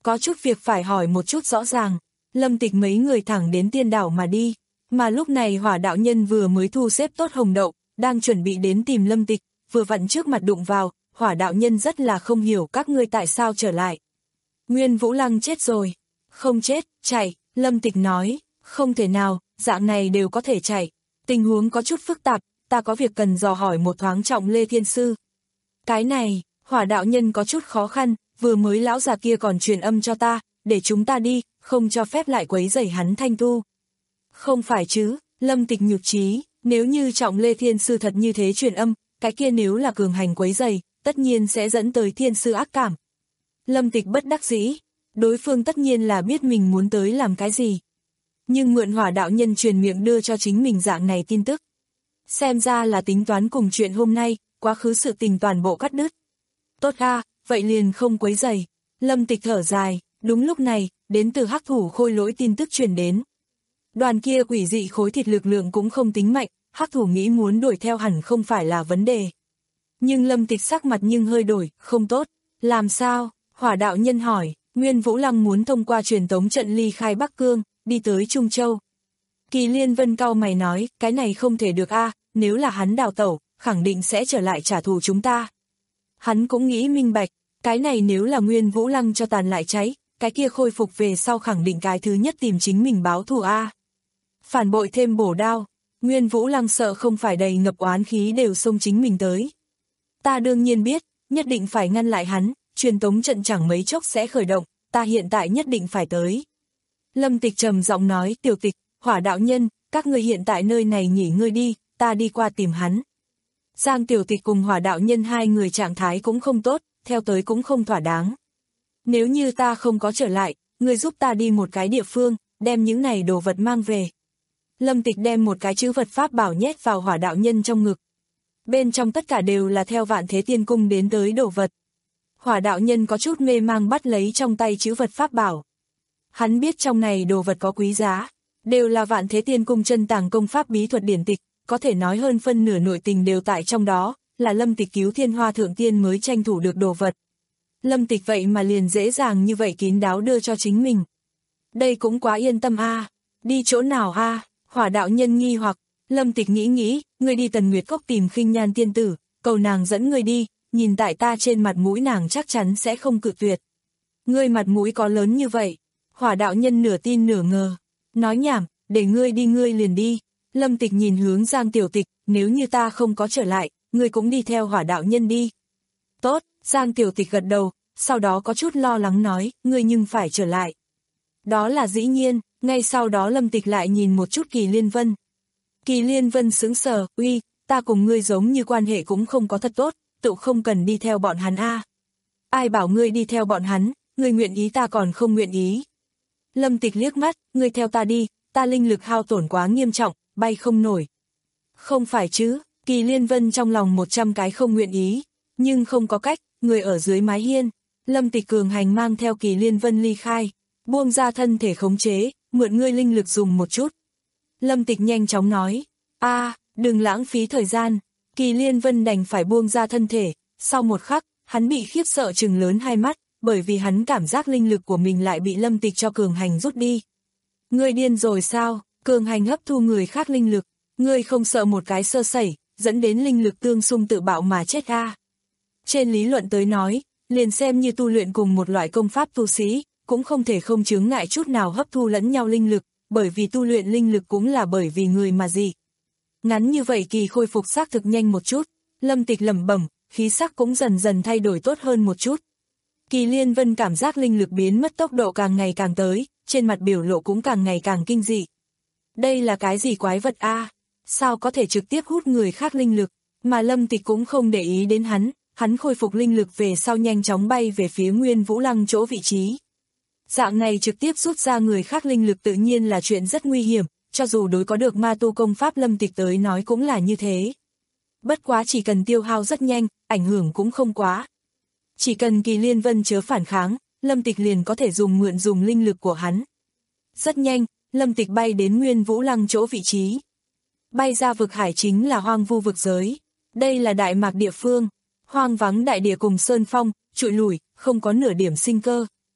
có chút việc phải hỏi một chút rõ ràng. Lâm Tịch mấy người thẳng đến tiên đảo mà đi, mà lúc này Hỏa đạo nhân vừa mới thu xếp tốt hồng đậu, đang chuẩn bị đến tìm Lâm Tịch, vừa vặn trước mặt đụng vào, Hỏa đạo nhân rất là không hiểu các ngươi tại sao trở lại. Nguyên Vũ Lăng chết rồi. Không chết, chạy, Lâm Tịch nói, không thể nào, dạng này đều có thể chạy. Tình huống có chút phức tạp, ta có việc cần dò hỏi một thoáng Trọng Lê Thiên Sư. Cái này, Hỏa đạo nhân có chút khó khăn, vừa mới lão già kia còn truyền âm cho ta, để chúng ta đi, không cho phép lại quấy rầy hắn thanh tu. Không phải chứ, Lâm Tịch nhục trí, nếu như Trọng Lê Thiên Sư thật như thế truyền âm, cái kia nếu là cường hành quấy rầy, tất nhiên sẽ dẫn tới Thiên Sư ác cảm. Lâm Tịch bất đắc dĩ, đối phương tất nhiên là biết mình muốn tới làm cái gì. Nhưng mượn Hỏa đạo nhân truyền miệng đưa cho chính mình dạng này tin tức. Xem ra là tính toán cùng chuyện hôm nay, quá khứ sự tình toàn bộ cắt đứt. Tốt a, vậy liền không quấy rầy. Lâm Tịch thở dài, đúng lúc này, đến từ hắc thủ khôi lỗi tin tức truyền đến. Đoàn kia quỷ dị khối thịt lực lượng cũng không tính mạnh, hắc thủ nghĩ muốn đuổi theo hẳn không phải là vấn đề. Nhưng Lâm Tịch sắc mặt nhưng hơi đổi, không tốt. Làm sao? Hỏa đạo nhân hỏi, Nguyên Vũ Lăng muốn thông qua truyền tống trận ly khai Bắc Cương, đi tới Trung Châu. Kỳ Liên Vân cau mày nói, cái này không thể được a, nếu là hắn đào tẩu, khẳng định sẽ trở lại trả thù chúng ta. Hắn cũng nghĩ minh bạch, cái này nếu là Nguyên Vũ Lăng cho tàn lại cháy, cái kia khôi phục về sau khẳng định cái thứ nhất tìm chính mình báo thù a. Phản bội thêm bổ đao, Nguyên Vũ Lăng sợ không phải đầy ngập oán khí đều xông chính mình tới. Ta đương nhiên biết, nhất định phải ngăn lại hắn, truyền tống trận chẳng mấy chốc sẽ khởi động, ta hiện tại nhất định phải tới. Lâm Tịch trầm giọng nói, Tiểu Tịch, Hỏa đạo nhân, các ngươi hiện tại nơi này nghỉ ngơi đi, ta đi qua tìm hắn. Giang Tiểu Tịch cùng Hỏa đạo nhân hai người trạng thái cũng không tốt, theo tới cũng không thỏa đáng. Nếu như ta không có trở lại, ngươi giúp ta đi một cái địa phương, đem những này đồ vật mang về. Lâm Tịch đem một cái chữ vật pháp bảo nhét vào Hỏa đạo nhân trong ngực. Bên trong tất cả đều là theo Vạn Thế Tiên Cung đến tới đồ vật. Hỏa đạo nhân có chút mê mang bắt lấy trong tay chữ vật pháp bảo. Hắn biết trong này đồ vật có quý giá, đều là Vạn Thế Tiên Cung chân tàng công pháp bí thuật điển tịch, có thể nói hơn phân nửa nội tình đều tại trong đó, là Lâm Tịch cứu Thiên Hoa Thượng Tiên mới tranh thủ được đồ vật. Lâm Tịch vậy mà liền dễ dàng như vậy kín đáo đưa cho chính mình. Đây cũng quá yên tâm a, à. Đi chỗ nào a? À? Hỏa đạo nhân nghi hoặc, Lâm Tịch nghĩ nghĩ, ngươi đi Tần Nguyệt Cốc tìm Khinh Nhan tiên tử, cầu nàng dẫn ngươi đi, nhìn tại ta trên mặt mũi nàng chắc chắn sẽ không cự tuyệt. Ngươi mặt mũi có lớn như vậy? Hỏa đạo nhân nửa tin nửa ngờ, nói nhảm, để ngươi đi ngươi liền đi. Lâm Tịch nhìn hướng Giang Tiểu Tịch, nếu như ta không có trở lại, ngươi cũng đi theo Hỏa đạo nhân đi. Tốt, Giang Tiểu Tịch gật đầu, sau đó có chút lo lắng nói, ngươi nhưng phải trở lại. Đó là dĩ nhiên, ngay sau đó Lâm Tịch lại nhìn một chút Kỳ Liên Vân. Kỳ Liên Vân sững sờ, uy, ta cùng ngươi giống như quan hệ cũng không có thật tốt, tự không cần đi theo bọn hắn a. Ai bảo ngươi đi theo bọn hắn, ngươi nguyện ý ta còn không nguyện ý. Lâm Tịch liếc mắt, ngươi theo ta đi, ta linh lực hao tổn quá nghiêm trọng, bay không nổi. Không phải chứ, Kỳ Liên Vân trong lòng một trăm cái không nguyện ý, nhưng không có cách, người ở dưới mái hiên. Lâm Tịch cường hành mang theo Kỳ Liên Vân ly khai, buông ra thân thể khống chế, mượn ngươi linh lực dùng một chút. Lâm Tịch nhanh chóng nói, a, đừng lãng phí thời gian. Kỳ Liên Vân đành phải buông ra thân thể, sau một khắc, hắn bị khiếp sợ trừng lớn hai mắt, bởi vì hắn cảm giác linh lực của mình lại bị Lâm Tịch cho cường hành rút đi. Ngươi điên rồi sao, cường hành hấp thu người khác linh lực, ngươi không sợ một cái sơ sẩy, dẫn đến linh lực tương xung tự bạo mà chết a? À? Trên lý luận tới nói, liền xem như tu luyện cùng một loại công pháp tu sĩ, cũng không thể không chướng ngại chút nào hấp thu lẫn nhau linh lực, bởi vì tu luyện linh lực cũng là bởi vì người mà gì. Ngắn như vậy kỳ khôi phục xác thực nhanh một chút, Lâm Tịch lẩm bẩm, khí sắc cũng dần dần thay đổi tốt hơn một chút. Kỳ Liên Vân cảm giác linh lực biến mất tốc độ càng ngày càng tới, trên mặt biểu lộ cũng càng ngày càng kinh dị. Đây là cái gì quái vật a? À? Sao có thể trực tiếp hút người khác linh lực, mà Lâm Tịch cũng không để ý đến hắn, hắn khôi phục linh lực về sau nhanh chóng bay về phía Nguyên Vũ Lăng chỗ vị trí. Dạng này trực tiếp rút ra người khác linh lực tự nhiên là chuyện rất nguy hiểm, cho dù đối có được ma tu công pháp Lâm Tịch tới nói cũng là như thế. Bất quá chỉ cần tiêu hao rất nhanh, ảnh hưởng cũng không quá. Chỉ cần Kỳ Liên Vân chớ phản kháng, Lâm Tịch liền có thể dùng mượn dùng linh lực của hắn. Rất nhanh, Lâm Tịch bay đến Nguyên Vũ Lăng chỗ vị trí. Bay ra vực hải chính là hoang vu vực giới. Đây là đại mạc địa phương, hoang vắng đại địa cùng sơn phong, trụi lủi, không có nửa điểm sinh cơ.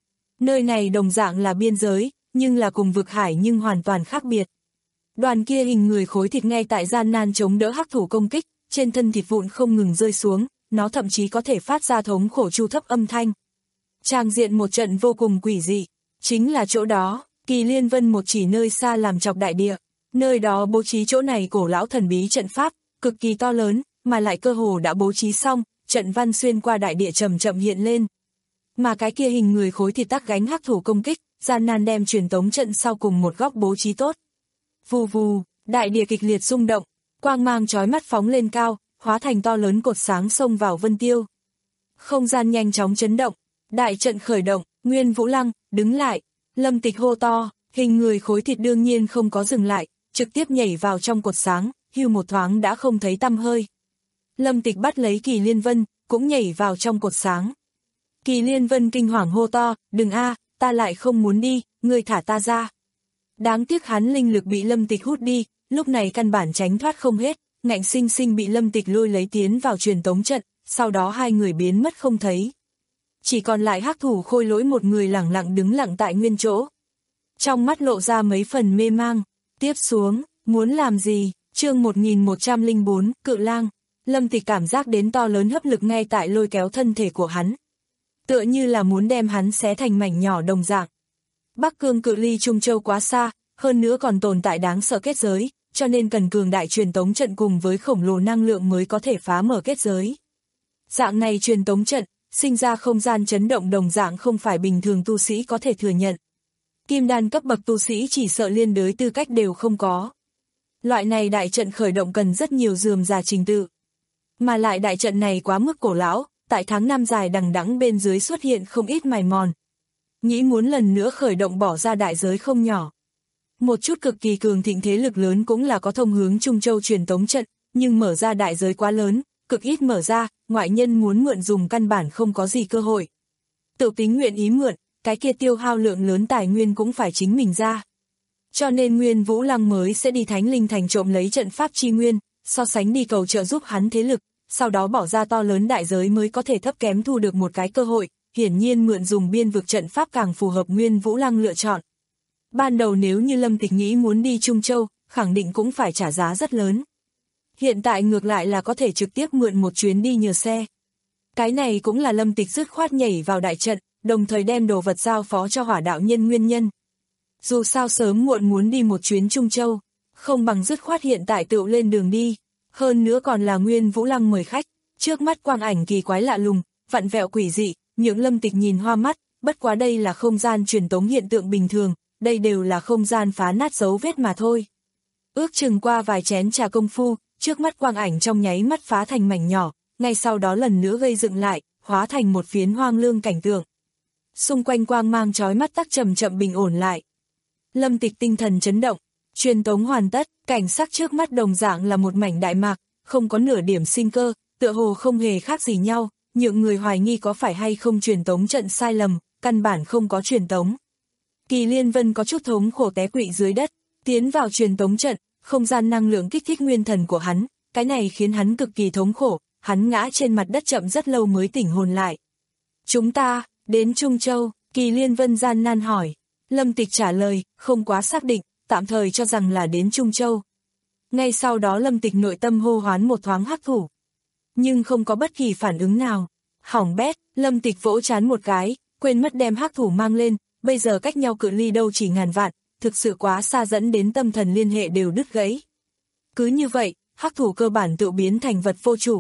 Nơi này đồng dạng là biên giới, nhưng là cùng vực hải nhưng hoàn toàn khác biệt. Đoàn kia hình người khối thịt ngay tại gian nan chống đỡ hắc thủ công kích, trên thân thịt vụn không ngừng rơi xuống, nó thậm chí có thể phát ra thống khổ chu thấp âm thanh. Tràng diện một trận vô cùng quỷ dị, chính là chỗ đó, Kỳ Liên Vân một chỉ nơi xa làm chọc đại địa, nơi đó bố trí chỗ này cổ lão thần bí trận pháp, cực kỳ to lớn, mà lại cơ hồ đã bố trí xong, trận văn xuyên qua đại địa chậm chậm hiện lên. Mà cái kia hình người khối thịt tắc gánh hắc thủ công kích, gian nan đem truyền tống trận sau cùng một góc bố trí tốt. Vù vù, đại địa kịch liệt rung động, quang mang chói mắt phóng lên cao, hóa thành to lớn cột sáng xông vào vân tiêu. Không gian nhanh chóng chấn động, đại trận khởi động, Nguyên Vũ Lăng, đứng lại, Lâm Tịch hô to, hình người khối thịt đương nhiên không có dừng lại, trực tiếp nhảy vào trong cột sáng, hưu một thoáng đã không thấy tăm hơi. Lâm Tịch bắt lấy Kỳ Liên Vân, cũng nhảy vào trong cột sáng. Kỳ Liên Vân kinh hoàng hô to, đừng a, ta lại không muốn đi, ngươi thả ta ra. Đáng tiếc hắn linh lực bị Lâm Tịch hút đi, lúc này căn bản tránh thoát không hết, ngạnh sinh sinh bị Lâm Tịch lôi lấy tiến vào truyền tống trận, sau đó hai người biến mất không thấy. Chỉ còn lại hắc thủ khôi lỗi một người lẳng lặng đứng lặng tại nguyên chỗ. Trong mắt lộ ra mấy phần mê mang, tiếp xuống, muốn làm gì, chương một nghìn một trăm lẻ bốn, Cự Lang. Lâm Tịch cảm giác đến to lớn hấp lực ngay tại lôi kéo thân thể của hắn. Tựa như là muốn đem hắn xé thành mảnh nhỏ đồng dạng. Bắc Cương cự ly Trung Châu quá xa, hơn nữa còn tồn tại đáng sợ kết giới, cho nên cần cường đại truyền tống trận cùng với khổng lồ năng lượng mới có thể phá mở kết giới. Dạng này truyền tống trận, sinh ra không gian chấn động đồng dạng không phải bình thường tu sĩ có thể thừa nhận. Kim đan cấp bậc tu sĩ chỉ sợ liên đới tư cách đều không có. Loại này đại trận khởi động cần rất nhiều rườm rà trình tự. Mà lại đại trận này quá mức cổ lão, tại tháng năm dài đằng đẵng bên dưới xuất hiện không ít mài mòn. Nghĩ muốn lần nữa khởi động bỏ ra đại giới không nhỏ. Một chút cực kỳ cường thịnh thế lực lớn cũng là có thông hướng Trung Châu truyền tống trận, nhưng mở ra đại giới quá lớn, cực ít mở ra, ngoại nhân muốn mượn dùng căn bản không có gì cơ hội. Tự tính nguyện ý mượn, cái kia tiêu hao lượng lớn tài nguyên cũng phải chính mình ra. Cho nên Nguyên Vũ Lăng mới sẽ đi Thánh Linh Thành trộm lấy trận pháp chi nguyên, so sánh đi cầu trợ giúp hắn thế lực, sau đó bỏ ra to lớn đại giới mới có thể thấp kém thu được một cái cơ hội, hiển nhiên mượn dùng biên vực trận pháp càng phù hợp Nguyên Vũ Lăng lựa chọn. Ban đầu nếu như Lâm Tịch nghĩ muốn đi Trung Châu, khẳng định cũng phải trả giá rất lớn. Hiện tại ngược lại là có thể trực tiếp mượn một chuyến đi nhờ xe. Cái này cũng là Lâm Tịch dứt khoát nhảy vào đại trận, đồng thời đem đồ vật giao phó cho Hỏa đạo nhân nguyên nhân. Dù sao sớm muộn muốn đi một chuyến Trung Châu, không bằng dứt khoát hiện tại tự lên đường đi. Hơn nữa còn là Nguyên Vũ Lăng mời khách, trước mắt quang ảnh kỳ quái lạ lùng, vặn vẹo quỷ dị, những Lâm Tịch nhìn hoa mắt, bất quá đây là không gian truyền tống hiện tượng bình thường, đây đều là không gian phá nát dấu vết mà thôi. Ước chừng qua vài chén trà công phu, trước mắt quang ảnh trong nháy mắt phá thành mảnh nhỏ, ngay sau đó lần nữa gây dựng lại, hóa thành một phiến hoang lương cảnh tượng. Xung quanh quang mang chói mắt tắc chậm chậm bình ổn lại. Lâm Tịch tinh thần chấn động, truyền tống hoàn tất, cảnh sắc trước mắt đồng dạng là một mảnh đại mạc, không có nửa điểm sinh cơ, tựa hồ không hề khác gì nhau, nhượng người hoài nghi có phải hay không truyền tống trận sai lầm, căn bản không có truyền tống. Kỳ Liên Vân có chút thống khổ té quỵ dưới đất, tiến vào truyền tống trận, không gian năng lượng kích thích nguyên thần của hắn, cái này khiến hắn cực kỳ thống khổ, hắn ngã trên mặt đất chậm rất lâu mới tỉnh hồn lại. Chúng ta, đến Trung Châu, Kỳ Liên Vân gian nan hỏi. Lâm Tịch trả lời, không quá xác định, tạm thời cho rằng là đến Trung Châu. Ngay sau đó Lâm Tịch nội tâm hô hoán một thoáng hắc thủ. Nhưng không có bất kỳ phản ứng nào. Hỏng bét, Lâm Tịch vỗ trán một cái, quên mất đem hắc thủ mang lên, bây giờ cách nhau cự ly đâu chỉ ngàn vạn, thực sự quá xa dẫn đến tâm thần liên hệ đều đứt gãy. Cứ như vậy, hắc thủ cơ bản tự biến thành vật vô chủ.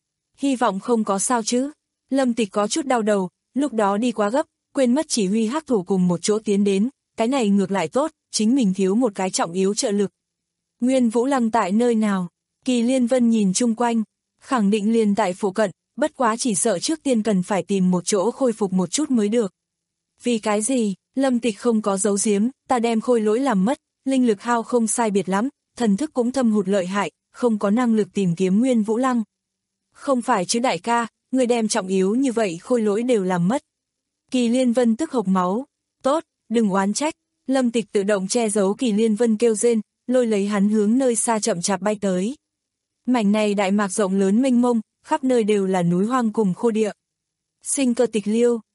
Hy vọng không có sao chứ. Lâm Tịch có chút đau đầu, lúc đó đi quá gấp, quên mất chỉ huy hắc thủ cùng một chỗ tiến đến, cái này ngược lại tốt, chính mình thiếu một cái trọng yếu trợ lực. Nguyên Vũ Lăng tại nơi nào? Kỳ Liên Vân nhìn chung quanh, khẳng định liền tại phụ cận, bất quá chỉ sợ trước tiên cần phải tìm một chỗ khôi phục một chút mới được. Vì cái gì? Lâm Tịch không có giấu giếm, ta đem khôi lỗi làm mất, linh lực hao không sai biệt lắm, thần thức cũng thâm hụt lợi hại, không có năng lực tìm kiếm Nguyên Vũ Lăng. Không phải chứ đại ca, người đem trọng yếu như vậy khôi lỗi đều làm mất. Kỳ Liên Vân tức hộc máu. Tốt, đừng oán trách. Lâm Tịch tự động che giấu Kỳ Liên Vân kêu rên, lôi lấy hắn hướng nơi xa chậm chạp bay tới. Mảnh này đại mạc rộng lớn mênh mông, khắp nơi đều là núi hoang cùng khô địa. Sinh cơ tịch liêu,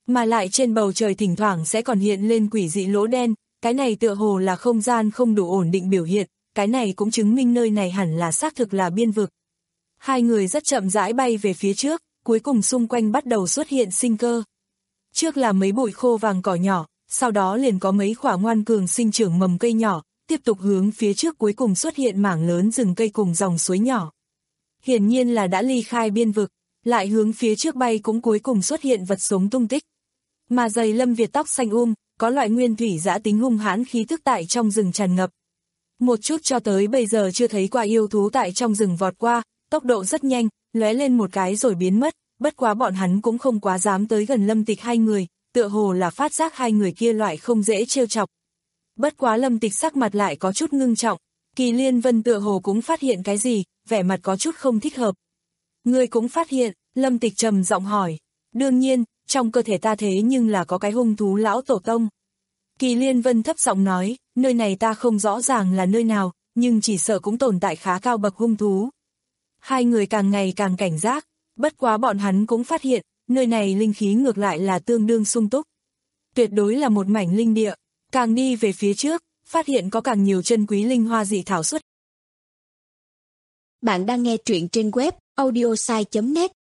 Mà lại trên bầu trời thỉnh thoảng sẽ còn hiện lên quỷ dị lỗ đen, cái này tựa hồ là không gian không đủ ổn định biểu hiện, cái này cũng chứng minh nơi này hẳn là xác thực là biên vực. Hai người rất chậm rãi bay về phía trước, cuối cùng xung quanh bắt đầu xuất hiện sinh cơ. Trước là mấy bụi khô vàng cỏ nhỏ, sau đó liền có mấy khỏa ngoan cường sinh trưởng mầm cây nhỏ, tiếp tục hướng phía trước cuối cùng xuất hiện mảng lớn rừng cây cùng dòng suối nhỏ. Hiển nhiên là đã ly khai biên vực, lại hướng phía trước bay cũng cuối cùng xuất hiện vật sống tung tích. Mà giày Lâm Việt tóc xanh um, có loại nguyên thủy dã tính hung hãn khí tức tại trong rừng tràn ngập. Một chút cho tới bây giờ chưa thấy qua yêu thú tại trong rừng vọt qua, tốc độ rất nhanh, lóe lên một cái rồi biến mất, bất quá bọn hắn cũng không quá dám tới gần Lâm Tịch hai người, tựa hồ là phát giác hai người kia loại không dễ trêu chọc. Bất quá Lâm Tịch sắc mặt lại có chút ngưng trọng, Kỳ Liên Vân tựa hồ cũng phát hiện cái gì, vẻ mặt có chút không thích hợp. Ngươi cũng phát hiện, Lâm Tịch trầm giọng hỏi. Đương nhiên, trong cơ thể ta thế nhưng là có cái hung thú lão tổ tông. Kỳ Liên Vân thấp giọng nói, nơi này ta không rõ ràng là nơi nào, nhưng chỉ sợ cũng tồn tại khá cao bậc hung thú. Hai người càng ngày càng cảnh giác, bất quá bọn hắn cũng phát hiện, nơi này linh khí ngược lại là tương đương sung túc. Tuyệt đối là một mảnh linh địa, càng đi về phía trước, phát hiện có càng nhiều chân quý linh hoa dị thảo xuất. Bạn đang nghe truyện trên web audiosai chấm net.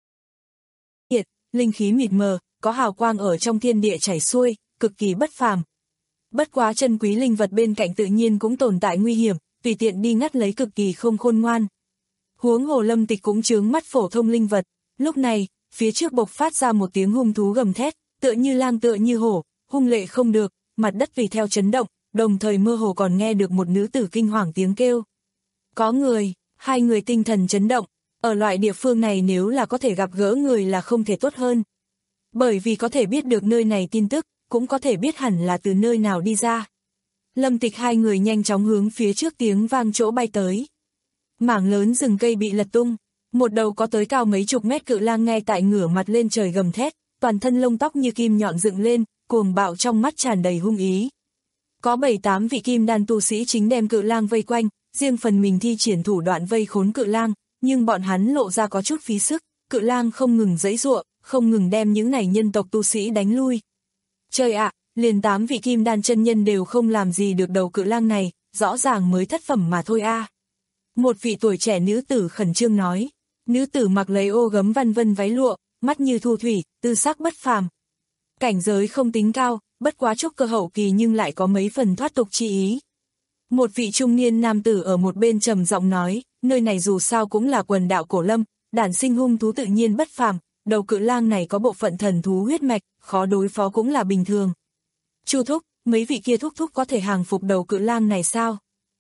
Hiện, linh khí mịt mờ, có hào quang ở trong thiên địa chảy xuôi, cực kỳ bất phàm. Bất quá chân quý linh vật bên cạnh tự nhiên cũng tồn tại nguy hiểm, tùy tiện đi ngắt lấy cực kỳ không khôn ngoan. Huống hồ Lâm Tịch cũng chướng mắt phổ thông linh vật, lúc này, phía trước bộc phát ra một tiếng hung thú gầm thét, tựa như lang tựa như hổ, hung lệ không được, mặt đất vì theo chấn động, đồng thời mơ hồ còn nghe được một nữ tử kinh hoàng tiếng kêu. Có người, hai người tinh thần chấn động, ở loại địa phương này nếu là có thể gặp gỡ người là không thể tốt hơn. Bởi vì có thể biết được nơi này tin tức, cũng có thể biết hẳn là từ nơi nào đi ra. Lâm Tịch hai người nhanh chóng hướng phía trước tiếng vang chỗ bay tới. Mảng lớn rừng cây bị lật tung, một đầu có tới cao mấy chục mét cự lang ngay tại ngửa mặt lên trời gầm thét, toàn thân lông tóc như kim nhọn dựng lên, cuồng bạo trong mắt tràn đầy hung ý. Có bảy tám vị kim đan tu sĩ chính đem cự lang vây quanh, riêng phần mình thi triển thủ đoạn vây khốn cự lang, nhưng bọn hắn lộ ra có chút phí sức, cự lang không ngừng giãy giụa, không ngừng đem những này nhân tộc tu sĩ đánh lui. Trời ạ, liền tám vị kim đan chân nhân đều không làm gì được đầu cự lang này, rõ ràng mới thất phẩm mà thôi a. À. Một vị tuổi trẻ nữ tử khẩn trương nói, nữ tử mặc lấy ô gấm văn vân váy lụa, mắt như thu thủy, tư sắc bất phàm. Cảnh giới không tính cao, bất quá trúc cơ hậu kỳ nhưng lại có mấy phần thoát tục chi ý. Một vị trung niên nam tử ở một bên trầm giọng nói, nơi này dù sao cũng là quần đạo cổ lâm, đản sinh hung thú tự nhiên bất phàm, đầu cự lang này có bộ phận thần thú huyết mạch, khó đối phó cũng là bình thường. Chu thúc, mấy vị kia thúc thúc có thể hàng phục đầu cự lang này sao?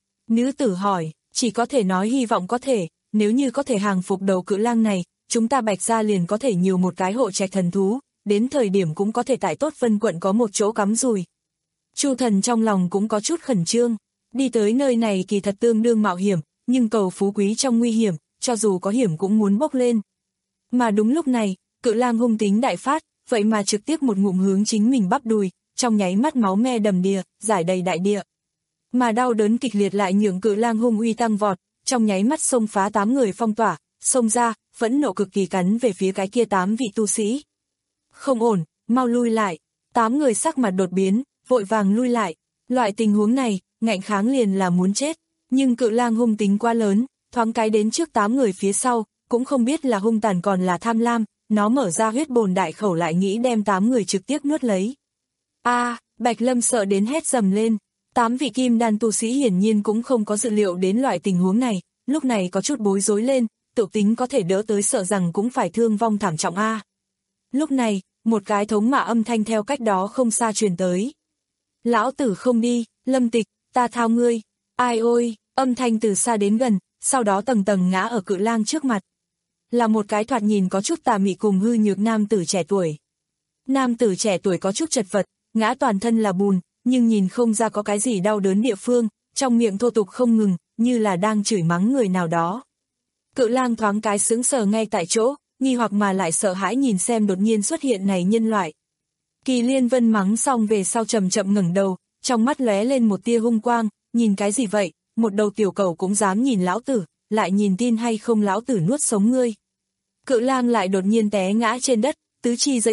Nữ tử hỏi, chỉ có thể nói hy vọng có thể, nếu như có thể hàng phục đầu cự lang này, chúng ta Bạch gia liền có thể nhiều một cái hộ trạch thần thú, đến thời điểm cũng có thể tại Tốt Vân quận có một chỗ cắm rùi. Chu thần trong lòng cũng có chút khẩn trương, đi tới nơi này kỳ thật tương đương mạo hiểm, nhưng cầu phú quý trong nguy hiểm, cho dù có hiểm cũng muốn bốc lên. Mà đúng lúc này, cự lang hung tính đại phát, vậy mà trực tiếp một ngụm hướng chính mình bắp đùi, trong nháy mắt máu me đầm đìa, giải đầy đại địa. Mà đau đớn kịch liệt lại nhường cự lang hung uy tăng vọt, trong nháy mắt xông phá tám người phong tỏa, xông ra, phẫn nộ cực kỳ cắn về phía cái kia tám vị tu sĩ. Không ổn, mau lui lại, tám người sắc mặt đột biến, vội vàng lui lại, loại tình huống này, ngạnh kháng liền là muốn chết, nhưng cự lang hung tính quá lớn, thoáng cái đến trước tám người phía sau, cũng không biết là hung tàn còn là tham lam, nó mở ra huyết bồn đại khẩu lại nghĩ đem tám người trực tiếp nuốt lấy. A, à, Bạch Lâm sợ đến hét dầm lên, tám vị kim đan tu sĩ hiển nhiên cũng không có dự liệu đến loại tình huống này, lúc này có chút bối rối lên, tự tính có thể đỡ tới sợ rằng cũng phải thương vong thảm trọng a. À. Lúc này, một cái thống mạ âm thanh theo cách đó không xa truyền tới. Lão tử không đi, Lâm Tịch, ta thao ngươi, ai ôi, âm thanh từ xa đến gần, sau đó tầng tầng ngã ở cự lang trước mặt. Là một cái thoạt nhìn có chút tà mị cùng hư nhược nam tử trẻ tuổi. Nam tử trẻ tuổi có chút chật vật, ngã toàn thân là bùn, nhưng nhìn không ra có cái gì đau đớn địa phương, trong miệng thô tục không ngừng, như là đang chửi mắng người nào đó. Cự lang thoáng cái sững sờ ngay tại chỗ, nghi hoặc mà lại sợ hãi nhìn xem đột nhiên xuất hiện này nhân loại. Kỳ Liên Vân mắng xong về sau chậm chậm ngẩng đầu, trong mắt lóe lên một tia hung quang, nhìn cái gì vậy, một đầu tiểu cẩu cũng dám nhìn lão tử, lại nhìn tin hay không lão tử nuốt sống ngươi. Cự lang lại đột nhiên té ngã trên đất, tứ chi giãy giụa,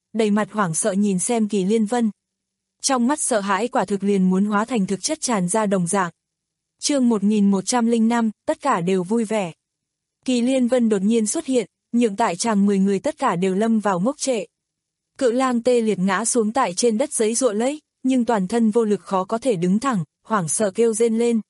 đầy mặt hoảng sợ nhìn xem Kỳ Liên Vân. Trong mắt sợ hãi quả thực liền muốn hóa thành thực chất tràn ra đồng dạng. Chương một nghìn một trăm lẻ năm, tất cả đều vui vẻ. Kỳ Liên Vân đột nhiên xuất hiện, nhượng tại chàng mười người tất cả đều lâm vào ngốc trệ. Cự lang tê liệt ngã xuống tại trên đất giấy ruộng lấy, nhưng toàn thân vô lực khó có thể đứng thẳng, hoảng sợ kêu rên lên.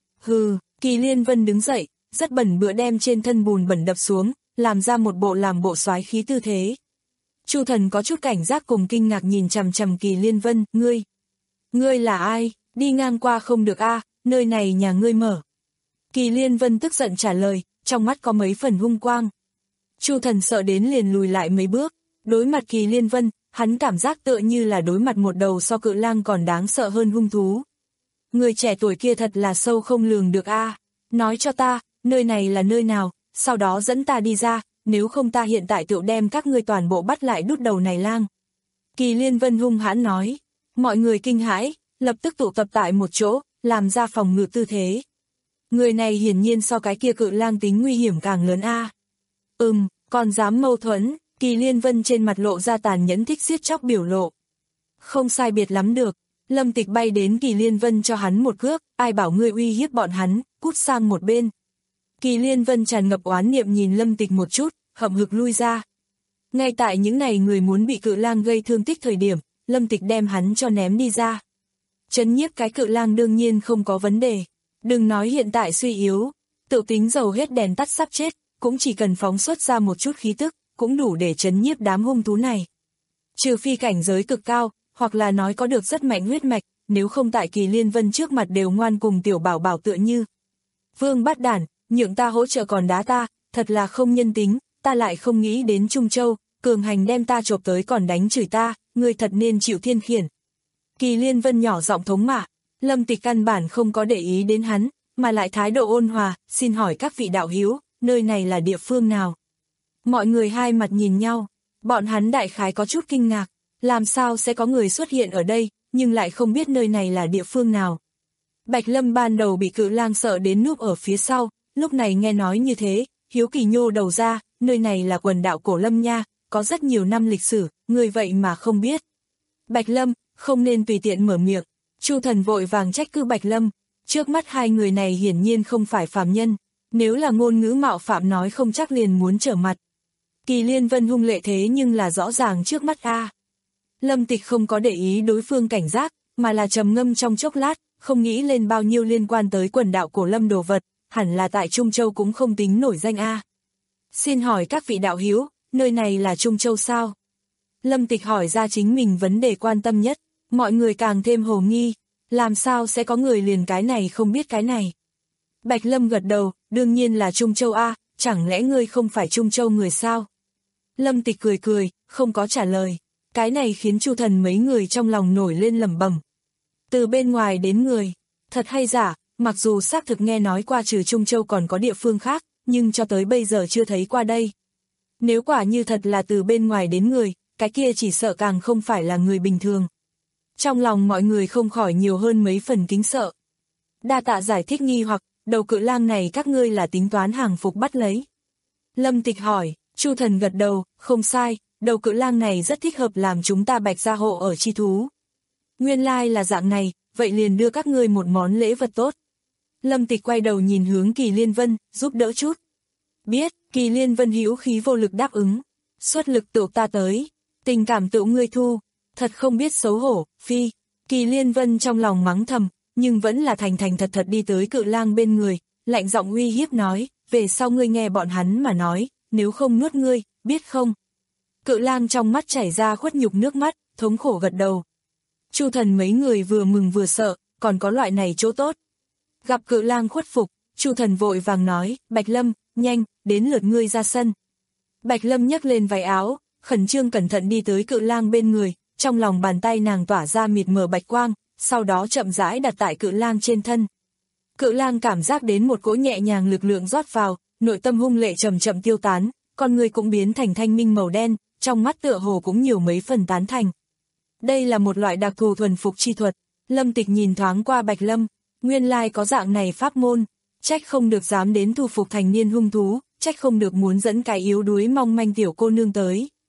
Hừ, Kỳ Liên Vân đứng dậy, rất bẩn bựa đem trên thân bùn bẩn đập xuống, làm ra một bộ làm bộ soái khí tư thế. Chu Thần có chút cảnh giác cùng kinh ngạc nhìn chằm chằm Kỳ Liên Vân, ngươi, ngươi là ai, đi ngang qua không được a, à, nơi này nhà ngươi mở. Kỳ Liên Vân tức giận trả lời, trong mắt có mấy phần hung quang. Chu Thần sợ đến liền lùi lại mấy bước, đối mặt Kỳ Liên Vân, hắn cảm giác tựa như là đối mặt một đầu so cự lang còn đáng sợ hơn hung thú. Người trẻ tuổi kia thật là sâu không lường được a, à. Nói cho ta, nơi này là nơi nào, sau đó dẫn ta đi ra, nếu không ta hiện tại tự đem các ngươi toàn bộ bắt lại đút đầu này lang. Kỳ Liên Vân hung hãn nói, mọi người kinh hãi, lập tức tụ tập tại một chỗ, làm ra phòng ngự tư thế. Người này hiển nhiên so cái kia cự lang tính nguy hiểm càng lớn a. À. Ừm, còn dám mâu thuẫn, Kỳ Liên Vân trên mặt lộ ra tàn nhẫn thích giết chóc biểu lộ. Không sai biệt lắm được, Lâm Tịch bay đến Kỳ Liên Vân cho hắn một cước, ai bảo ngươi uy hiếp bọn hắn, cút sang một bên. Kỳ Liên Vân tràn ngập oán niệm nhìn Lâm Tịch một chút, hậm hực lui ra. Ngay tại những này người muốn bị cự lang gây thương tích thời điểm, Lâm Tịch đem hắn cho ném đi ra. Trấn nhiếp cái cự lang đương nhiên không có vấn đề. Đừng nói hiện tại suy yếu, tự tính dầu hết đèn tắt sắp chết, cũng chỉ cần phóng xuất ra một chút khí tức, cũng đủ để trấn nhiếp đám hung thú này. Trừ phi cảnh giới cực cao, hoặc là nói có được rất mạnh huyết mạch, nếu không tại Kỳ Liên Vân trước mặt đều ngoan cùng tiểu bảo bảo tựa như. Vương Bát Đản, nhượng ta hỗ trợ còn đá ta, thật là không nhân tính, ta lại không nghĩ đến Trung Châu, cường hành đem ta chộp tới còn đánh chửi ta, ngươi thật nên chịu thiên khiển. Kỳ Liên Vân nhỏ giọng thống mạ, Lâm Tịch căn bản không có để ý đến hắn, mà lại thái độ ôn hòa, xin hỏi các vị đạo hữu, nơi này là địa phương nào? Mọi người hai mặt nhìn nhau, bọn hắn đại khái có chút kinh ngạc, làm sao sẽ có người xuất hiện ở đây, nhưng lại không biết nơi này là địa phương nào. Bạch Lâm ban đầu bị cự lang sợ đến núp ở phía sau, lúc này nghe nói như thế, hiếu kỳ nhô đầu ra, nơi này là quần đảo Cổ Lâm nha, có rất nhiều năm lịch sử, người vậy mà không biết. Bạch Lâm, không nên tùy tiện mở miệng, Chu Thần vội vàng trách cứ Bạch Lâm, trước mắt hai người này hiển nhiên không phải phàm nhân, nếu là ngôn ngữ mạo phạm nói không chắc liền muốn trở mặt. Kỳ Liên Vân hung lệ thế nhưng là rõ ràng trước mắt a. Lâm Tịch không có để ý đối phương cảnh giác, mà là trầm ngâm trong chốc lát, không nghĩ lên bao nhiêu liên quan tới quần đảo Cổ Lâm đồ vật, hẳn là tại Trung Châu cũng không tính nổi danh a. Xin hỏi các vị đạo hữu, nơi này là Trung Châu sao? Lâm Tịch hỏi ra chính mình vấn đề quan tâm nhất, mọi người càng thêm hồ nghi, làm sao sẽ có người liền cái này không biết cái này. Bạch Lâm gật đầu, đương nhiên là Trung Châu a, chẳng lẽ ngươi không phải Trung Châu người sao? Lâm Tịch cười cười, không có trả lời, cái này khiến Chu Thần mấy người trong lòng nổi lên lẩm bẩm. Từ bên ngoài đến người, thật hay giả, mặc dù xác thực nghe nói qua trừ Trung Châu còn có địa phương khác, nhưng cho tới bây giờ chưa thấy qua đây. Nếu quả như thật là từ bên ngoài đến người, cái kia chỉ sợ càng không phải là người bình thường. Trong lòng mọi người không khỏi nhiều hơn mấy phần kính sợ. Đa tạ giải thích nghi hoặc, đầu cự lang này các ngươi là tính toán hàng phục bắt lấy. Lâm Tịch hỏi, Chu Thần gật đầu, không sai, đầu cự lang này rất thích hợp làm chúng ta Bạch gia hộ ở chi thú. Nguyên lai là dạng này, vậy liền đưa các ngươi một món lễ vật tốt. Lâm Tịch quay đầu nhìn hướng Kỳ Liên Vân, giúp đỡ chút. Biết, Kỳ Liên Vân hữu khí vô lực đáp ứng. Xuất lực tự ta tới, tình cảm tự ngươi thu, thật không biết xấu hổ, phi. Kỳ Liên Vân trong lòng mắng thầm, nhưng vẫn là thành thành thật thật đi tới cự lang bên người, lạnh giọng uy hiếp nói, về sau ngươi nghe bọn hắn mà nói, nếu không nuốt ngươi, biết không? Cự lang trong mắt chảy ra khuất nhục nước mắt, thống khổ gật đầu. Chu Thần mấy người vừa mừng vừa sợ, còn có loại này chỗ tốt. Gặp cự lang khuất phục, Chu Thần vội vàng nói, Bạch Lâm, nhanh, đến lượt ngươi ra sân. Bạch Lâm nhấc lên váy áo, khẩn trương cẩn thận đi tới cự lang bên người, trong lòng bàn tay nàng tỏa ra mịt mờ bạch quang, sau đó chậm rãi đặt tại cự lang trên thân. Cự lang cảm giác đến một cỗ nhẹ nhàng lực lượng rót vào, nội tâm hung lệ chậm chậm tiêu tán, con người cũng biến thành thanh minh màu đen, trong mắt tựa hồ cũng nhiều mấy phần tán thành. Đây là một loại đặc thù thuần phục chi thuật. Lâm Tịch nhìn thoáng qua Bạch Lâm, nguyên lai có dạng này pháp môn, trách không được dám đến thu phục thành niên hung thú, trách không được muốn dẫn cái yếu đuối mong manh tiểu cô nương tới.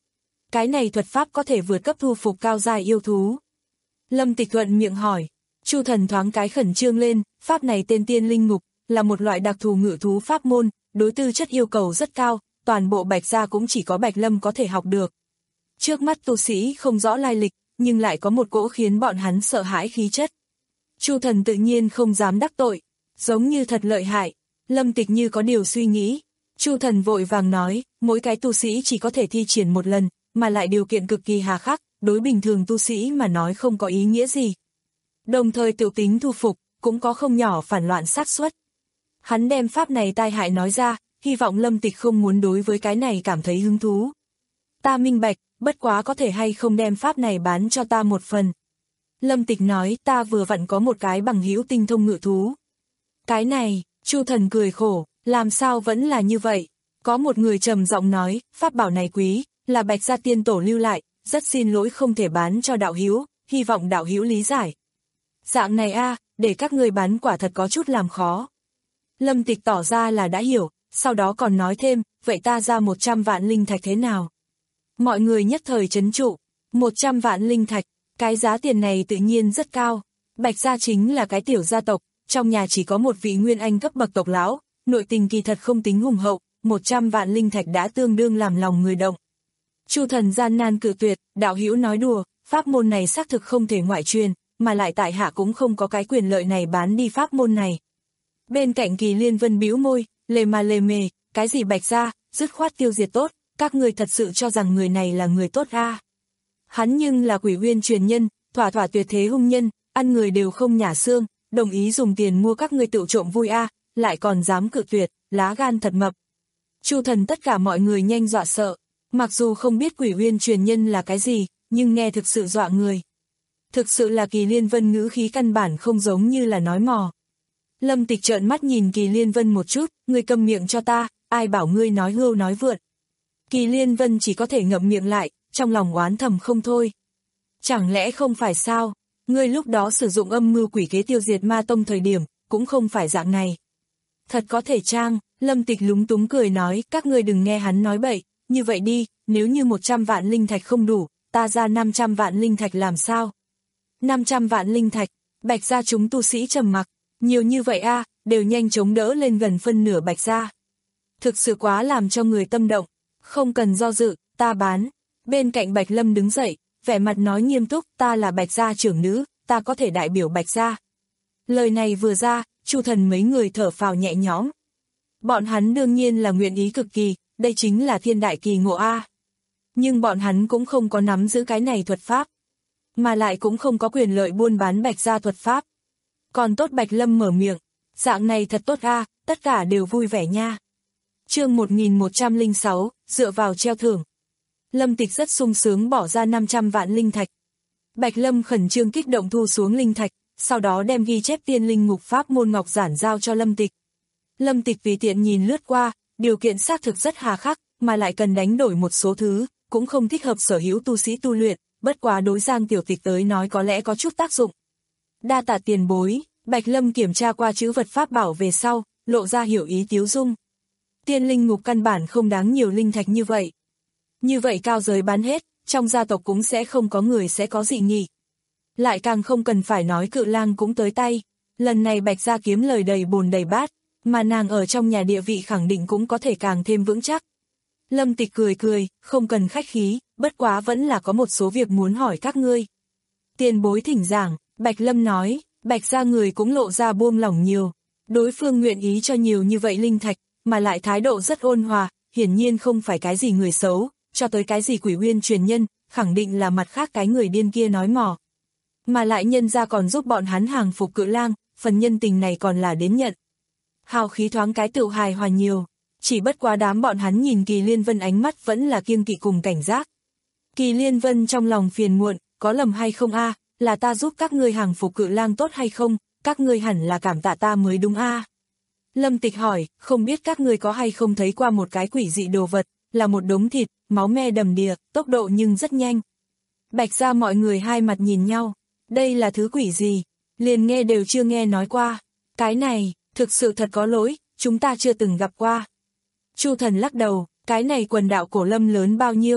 cái này thuật pháp có thể vượt cấp thu phục cao giai yêu thú. Lâm Tịch thuận miệng hỏi, Chu Thần thoáng cái khẩn trương lên, pháp này tên Tiên Linh Ngục, là một loại đặc thù ngự thú pháp môn, đối tư chất yêu cầu rất cao, toàn bộ Bạch gia cũng chỉ có Bạch Lâm có thể học được. Trước mắt tu sĩ không rõ lai lịch, nhưng lại có một cỗ khiến bọn hắn sợ hãi khí chất. Chu Thần tự nhiên không dám đắc tội, giống như thật lợi hại. Lâm Tịch như có điều suy nghĩ. Chu Thần vội vàng nói, mỗi cái tu sĩ chỉ có thể thi triển một lần, mà lại điều kiện cực kỳ hà khắc, đối bình thường tu sĩ mà nói không có ý nghĩa gì. Đồng thời tự tính thu phục, cũng có không nhỏ phản loạn xác suất. Hắn đem pháp này tai hại nói ra, hy vọng Lâm Tịch không muốn đối với cái này cảm thấy hứng thú. Ta minh bạch, bất quá có thể hay không đem pháp này bán cho ta một phần. Lâm Tịch nói, ta vừa vặn có một cái bằng hữu tinh thông ngự thú. Cái này, Chu Thần cười khổ, làm sao vẫn là như vậy? Có một người trầm giọng nói, pháp bảo này quý, là Bạch gia tiên tổ lưu lại, rất xin lỗi không thể bán cho đạo hữu, hy vọng đạo hữu lý giải. Dạng này a, để các người bán quả thật có chút làm khó. Lâm Tịch tỏ ra là đã hiểu, sau đó còn nói thêm, vậy ta ra một trăm vạn linh thạch thế nào? Mọi người nhất thời chấn trụ, một trăm vạn linh thạch, cái giá tiền này tự nhiên rất cao. Bạch gia chính là cái tiểu gia tộc, trong nhà chỉ có một vị nguyên anh cấp bậc tộc lão, nội tình kỳ thật không tính hùng hậu, một trăm vạn linh thạch đã tương đương làm lòng người động. Chu Thần gian nan cự tuyệt, đạo hữu nói đùa, pháp môn này xác thực không thể ngoại truyền, mà lại tại hạ cũng không có cái quyền lợi này bán đi pháp môn này. Bên cạnh Kỳ Liên Vân bĩu môi, lề mà lề mề, cái gì Bạch gia, dứt khoát tiêu diệt tốt, các người thật sự cho rằng người này là người tốt a? À? Hắn nhưng là Quỷ Uyên truyền nhân, thỏa thỏa tuyệt thế hung nhân, ăn người đều không nhả xương, đồng ý dùng tiền mua các ngươi tự trộm vui a, à, lại còn dám cự tuyệt, lá gan thật mập. Chu Thần tất cả mọi người nhanh dọa sợ, mặc dù không biết Quỷ Uyên truyền nhân là cái gì, nhưng nghe thực sự dọa người. Thực sự là Kỳ Liên Vân ngữ khí căn bản không giống như là nói mò. Lâm Tịch trợn mắt nhìn Kỳ Liên Vân một chút, ngươi câm miệng cho ta, ai bảo ngươi nói hưu nói vượt. Kỳ Liên Vân chỉ có thể ngậm miệng lại, trong lòng oán thầm không thôi. Chẳng lẽ không phải sao, ngươi lúc đó sử dụng âm mưu quỷ kế tiêu diệt ma tông thời điểm, cũng không phải dạng này. Thật có thể trang, Lâm Tịch lúng túng cười nói, các ngươi đừng nghe hắn nói bậy, như vậy đi, nếu như một trăm vạn linh thạch không đủ, ta ra năm trăm vạn linh thạch làm sao? năm trăm vạn linh thạch, Bạch gia chúng tu sĩ trầm mặc, nhiều như vậy a, à, đều nhanh chóng đỡ lên gần phân nửa Bạch gia. Thực sự quá làm cho người tâm động, không cần do dự, ta bán. Bên cạnh Bạch Lâm đứng dậy, vẻ mặt nói nghiêm túc, ta là Bạch gia trưởng nữ, ta có thể đại biểu Bạch gia. Lời này vừa ra, Chu Thần mấy người thở phào nhẹ nhõm. Bọn hắn đương nhiên là nguyện ý cực kỳ, đây chính là thiên đại kỳ ngộ a. Nhưng bọn hắn cũng không có nắm giữ cái này thuật pháp, mà lại cũng không có quyền lợi buôn bán Bạch gia thuật pháp. Còn tốt Bạch Lâm mở miệng, dạng này thật tốt a, tất cả đều vui vẻ nha. Chương một nghìn một trăm lẻ sáu, dựa vào treo thưởng. Lâm Tịch rất sung sướng bỏ ra năm trăm vạn linh thạch. Bạch Lâm khẩn trương kích động thu xuống linh thạch, sau đó đem ghi chép Tiên Linh Ngục pháp môn ngọc giản giao cho Lâm Tịch. Lâm Tịch vì tiện nhìn lướt qua, điều kiện xác thực rất hà khắc, mà lại cần đánh đổi một số thứ, cũng không thích hợp sở hữu tu sĩ tu luyện, bất quá đối Giang Tiểu Tịch tới nói có lẽ có chút tác dụng. Đa tạ tiền bối, Bạch Lâm kiểm tra qua chữ vật pháp bảo về sau, lộ ra hiểu ý tiếu dung. Tiên Linh Ngục căn bản không đáng nhiều linh thạch như vậy. Như vậy cao giới bán hết, trong gia tộc cũng sẽ không có người sẽ có dị nghị. Lại càng không cần phải nói Cự Lang cũng tới tay, lần này Bạch gia kiếm lời đầy bồn đầy bát, mà nàng ở trong nhà địa vị khẳng định cũng có thể càng thêm vững chắc. Lâm Tịch cười cười, không cần khách khí, bất quá vẫn là có một số việc muốn hỏi các ngươi. Tiền bối thỉnh giảng, Bạch Lâm nói, Bạch gia người cũng lộ ra buông lỏng nhiều. Đối phương nguyện ý cho nhiều như vậy linh thạch, mà lại thái độ rất ôn hòa, hiển nhiên không phải cái gì người xấu, cho tới cái gì Quỷ Uyên truyền nhân, khẳng định là mặt khác cái người điên kia nói mò. Mà lại nhân ra còn giúp bọn hắn hàng phục Cự Lang, phần nhân tình này còn là đến nhận. Hào khí thoáng cái tự hài hòa nhiều, chỉ bất quá đám bọn hắn nhìn Kỳ Liên Vân ánh mắt vẫn là kiêng kỵ cùng cảnh giác. Kỳ Liên Vân trong lòng phiền muộn, có lầm hay không a, là ta giúp các ngươi hàng phục Cự Lang tốt hay không, các ngươi hẳn là cảm tạ ta mới đúng a. Lâm Tịch hỏi, không biết các ngươi có hay không thấy qua một cái quỷ dị đồ vật, là một đống thịt, máu me đầm đìa, tốc độ nhưng rất nhanh. Bạch gia mọi người hai mặt nhìn nhau, đây là thứ quỷ gì, liền nghe đều chưa nghe nói qua, cái này, thực sự thật có lỗi, chúng ta chưa từng gặp qua. Chu Thần lắc đầu, cái này quần đạo cổ lâm lớn bao nhiêu,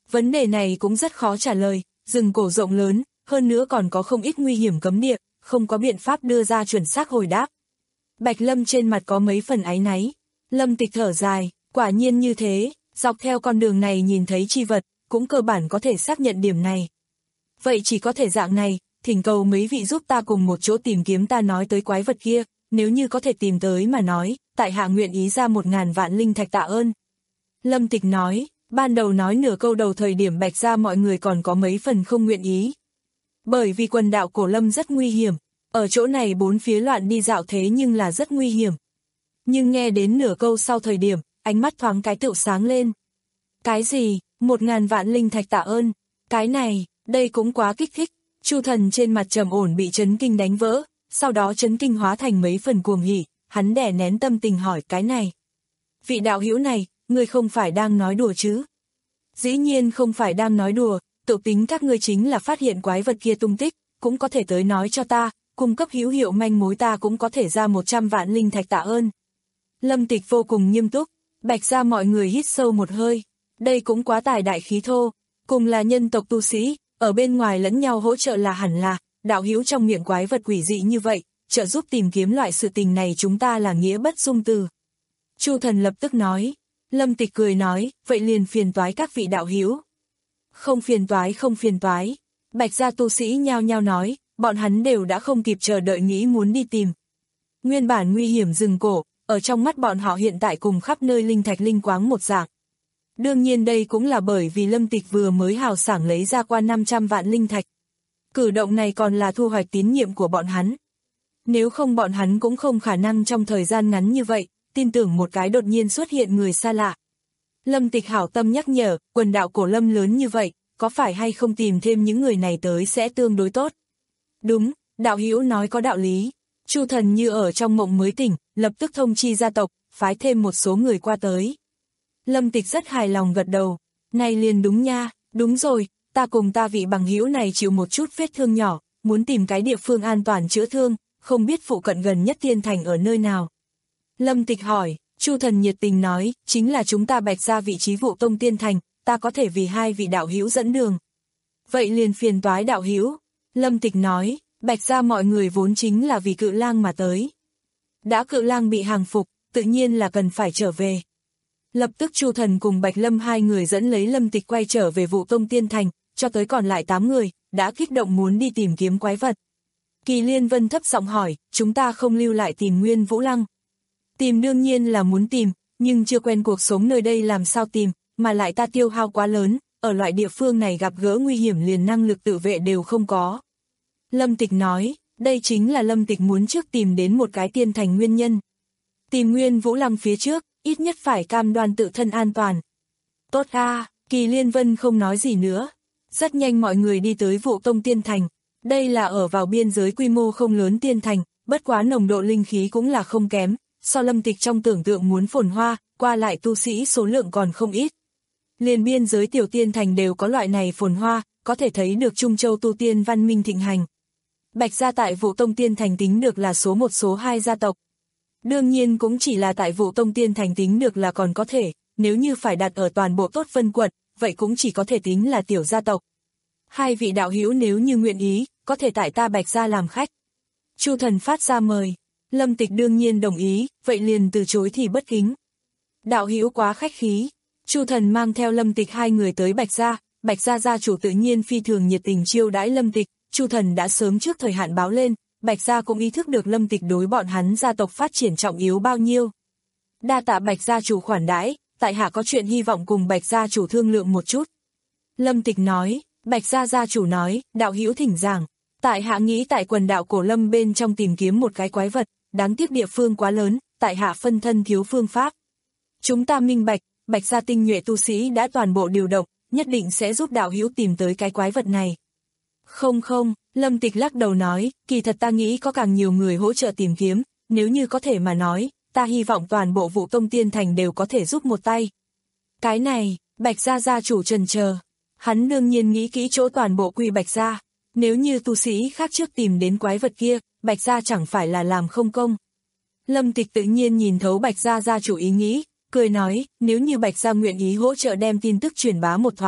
Vấn đề này cũng rất khó trả lời, rừng cổ rộng lớn, hơn nữa còn có không ít nguy hiểm cấm địa, không có biện pháp đưa ra chuẩn xác hồi đáp. Bạch Lâm trên mặt có mấy phần áy náy. Lâm Tịch thở dài, quả nhiên như thế, dọc theo con đường này nhìn thấy chi vật, cũng cơ bản có thể xác nhận điểm này. Vậy chỉ có thể dạng này, thỉnh cầu mấy vị giúp ta cùng một chỗ tìm kiếm ta nói tới quái vật kia, nếu như có thể tìm tới mà nói, tại hạ nguyện ý ra một ngàn vạn linh thạch tạ ơn. Lâm Tịch nói, ban đầu nói nửa câu đầu thời điểm Bạch gia mọi người còn có mấy phần không nguyện ý. Bởi vì quần đạo Cổ Lâm rất nguy hiểm, ở chỗ này bốn phía loạn đi dạo thế nhưng là rất nguy hiểm. Nhưng nghe đến nửa câu sau thời điểm, ánh mắt thoáng cái tựu sáng lên. Cái gì, một ngàn vạn linh thạch tạ ơn, cái này, đây cũng quá kích thích. Chu Thần trên mặt trầm ổn bị chấn kinh đánh vỡ, sau đó chấn kinh hóa thành mấy phần cuồng hỉ, hắn đè nén tâm tình hỏi cái này. Vị đạo hữu này, ngươi không phải đang nói đùa chứ? Dĩ nhiên không phải đang nói đùa, tự tính các ngươi chính là phát hiện quái vật kia tung tích, cũng có thể tới nói cho ta, cung cấp hữu hiệu manh mối ta cũng có thể ra một trăm vạn linh thạch tạ ơn. Lâm Tịch vô cùng nghiêm túc, Bạch gia mọi người hít sâu một hơi, đây cũng quá tài đại khí thô, cùng là nhân tộc tu sĩ, ở bên ngoài lẫn nhau hỗ trợ là hẳn là, đạo hữu trong miệng quái vật quỷ dị như vậy, trợ giúp tìm kiếm loại sự tình này chúng ta là nghĩa bất dung từ. Chu Thần lập tức nói, Lâm Tịch cười nói, vậy liền phiền toái các vị đạo hữu. Không phiền toái không phiền toái, Bạch gia tu sĩ nhao nhao nói, bọn hắn đều đã không kịp chờ đợi nghĩ muốn đi tìm. Nguyên bản nguy hiểm rừng cổ, ở trong mắt bọn họ hiện tại cùng khắp nơi linh thạch linh quáng một dạng. Đương nhiên đây cũng là bởi vì Lâm Tịch vừa mới hào sảng lấy ra qua năm trăm vạn linh thạch. Cử động này còn là thu hoạch tín nhiệm của bọn hắn. Nếu không bọn hắn cũng không khả năng trong thời gian ngắn như vậy, tin tưởng một cái đột nhiên xuất hiện người xa lạ. Lâm Tịch hảo tâm nhắc nhở, quần đạo Cổ Lâm lớn như vậy, có phải hay không tìm thêm những người này tới sẽ tương đối tốt. Đúng, đạo hữu nói có đạo lý. Chu Thần như ở trong mộng mới tỉnh, lập tức thông chi gia tộc, phái thêm một số người qua tới. Lâm Tịch rất hài lòng gật đầu, này liền đúng nha, đúng rồi, ta cùng ta vị bằng hữu này chịu một chút vết thương nhỏ, muốn tìm cái địa phương an toàn chữa thương, không biết phụ cận gần nhất Tiên Thành ở nơi nào. Lâm Tịch hỏi, Chu Thần nhiệt tình nói, chính là chúng ta Bạch gia vị trí Vụ Tông Tiên Thành, ta có thể vì hai vị đạo hữu dẫn đường. Vậy liền phiền toái đạo hữu. Lâm Tịch nói, Bạch gia mọi người vốn chính là vì Cự Lang mà tới. Đã Cự Lang bị hàng phục, tự nhiên là cần phải trở về. Lập tức Chu Thần cùng Bạch Lâm hai người dẫn lấy Lâm Tịch quay trở về Vụ Tông Tiên Thành, cho tới còn lại tám người, đã kích động muốn đi tìm kiếm quái vật. Kỳ Liên Vân thấp giọng hỏi, chúng ta không lưu lại tìm Nguyên Vũ Lăng. Tìm đương nhiên là muốn tìm, nhưng chưa quen cuộc sống nơi đây làm sao tìm, mà lại ta tiêu hao quá lớn, ở loại địa phương này gặp gỡ nguy hiểm liền năng lực tự vệ đều không có. Lâm Tịch nói, đây chính là Lâm Tịch muốn trước tìm đến một cái tiên thành nguyên nhân. Tìm Nguyên Vũ Lăng phía trước, ít nhất phải cam đoan tự thân an toàn. Tốt a, Kỳ Liên Vân không nói gì nữa. Rất nhanh mọi người đi tới Vụ Tông Tiên Thành. Đây là ở vào biên giới quy mô không lớn tiên thành, bất quá nồng độ linh khí cũng là không kém. So Lâm Tịch trong tưởng tượng muốn phồn hoa, qua lại tu sĩ số lượng còn không ít. Liền biên giới tiểu tiên thành đều có loại này phồn hoa, có thể thấy được Trung Châu tu tiên văn minh thịnh hành. Bạch gia tại Vụ Tông Tiên Thành tính được là số một số hai gia tộc. Đương nhiên cũng chỉ là tại Vụ Tông Tiên Thành tính được là còn có thể, nếu như phải đặt ở toàn bộ Tốt Vân quận, vậy cũng chỉ có thể tính là tiểu gia tộc. Hai vị đạo hữu nếu như nguyện ý, có thể tại ta Bạch gia làm khách. Chu Thần phát ra mời, Lâm Tịch đương nhiên đồng ý, vậy liền từ chối thì bất kính. Đạo hữu quá khách khí. Chu Thần mang theo Lâm Tịch hai người tới Bạch gia, Bạch gia gia chủ tự nhiên phi thường nhiệt tình chiêu đãi Lâm Tịch, Chu Thần đã sớm trước thời hạn báo lên, Bạch gia cũng ý thức được Lâm Tịch đối bọn hắn gia tộc phát triển trọng yếu bao nhiêu. Đa tạ Bạch gia chủ khoản đãi, tại hạ có chuyện hy vọng cùng Bạch gia chủ thương lượng một chút. Lâm Tịch nói, Bạch gia gia chủ nói, đạo hữu thỉnh giảng, tại hạ nghĩ tại quần đạo Cổ Lâm bên trong tìm kiếm một cái quái vật, đáng tiếc địa phương quá lớn, tại hạ phân thân thiếu phương pháp. Chúng ta minh bạch, Bạch gia tinh nhuệ tu sĩ đã toàn bộ điều động, nhất định sẽ giúp đạo hữu tìm tới cái quái vật này. Không không, Lâm Tịch lắc đầu nói, kỳ thật ta nghĩ có càng nhiều người hỗ trợ tìm kiếm, nếu như có thể mà nói, ta hy vọng toàn bộ Vụ Tông Tiên Thành đều có thể giúp một tay. Cái này, Bạch gia gia chủ chần chờ, hắn đương nhiên nghĩ kỹ chỗ toàn bộ quy Bạch gia, nếu như tu sĩ khác trước tìm đến quái vật kia, Bạch gia chẳng phải là làm không công. Lâm Tịch tự nhiên nhìn thấu Bạch gia gia chủ ý nghĩ, cười nói, nếu như Bạch gia nguyện ý hỗ trợ đem tin tức truyền bá một thoáng,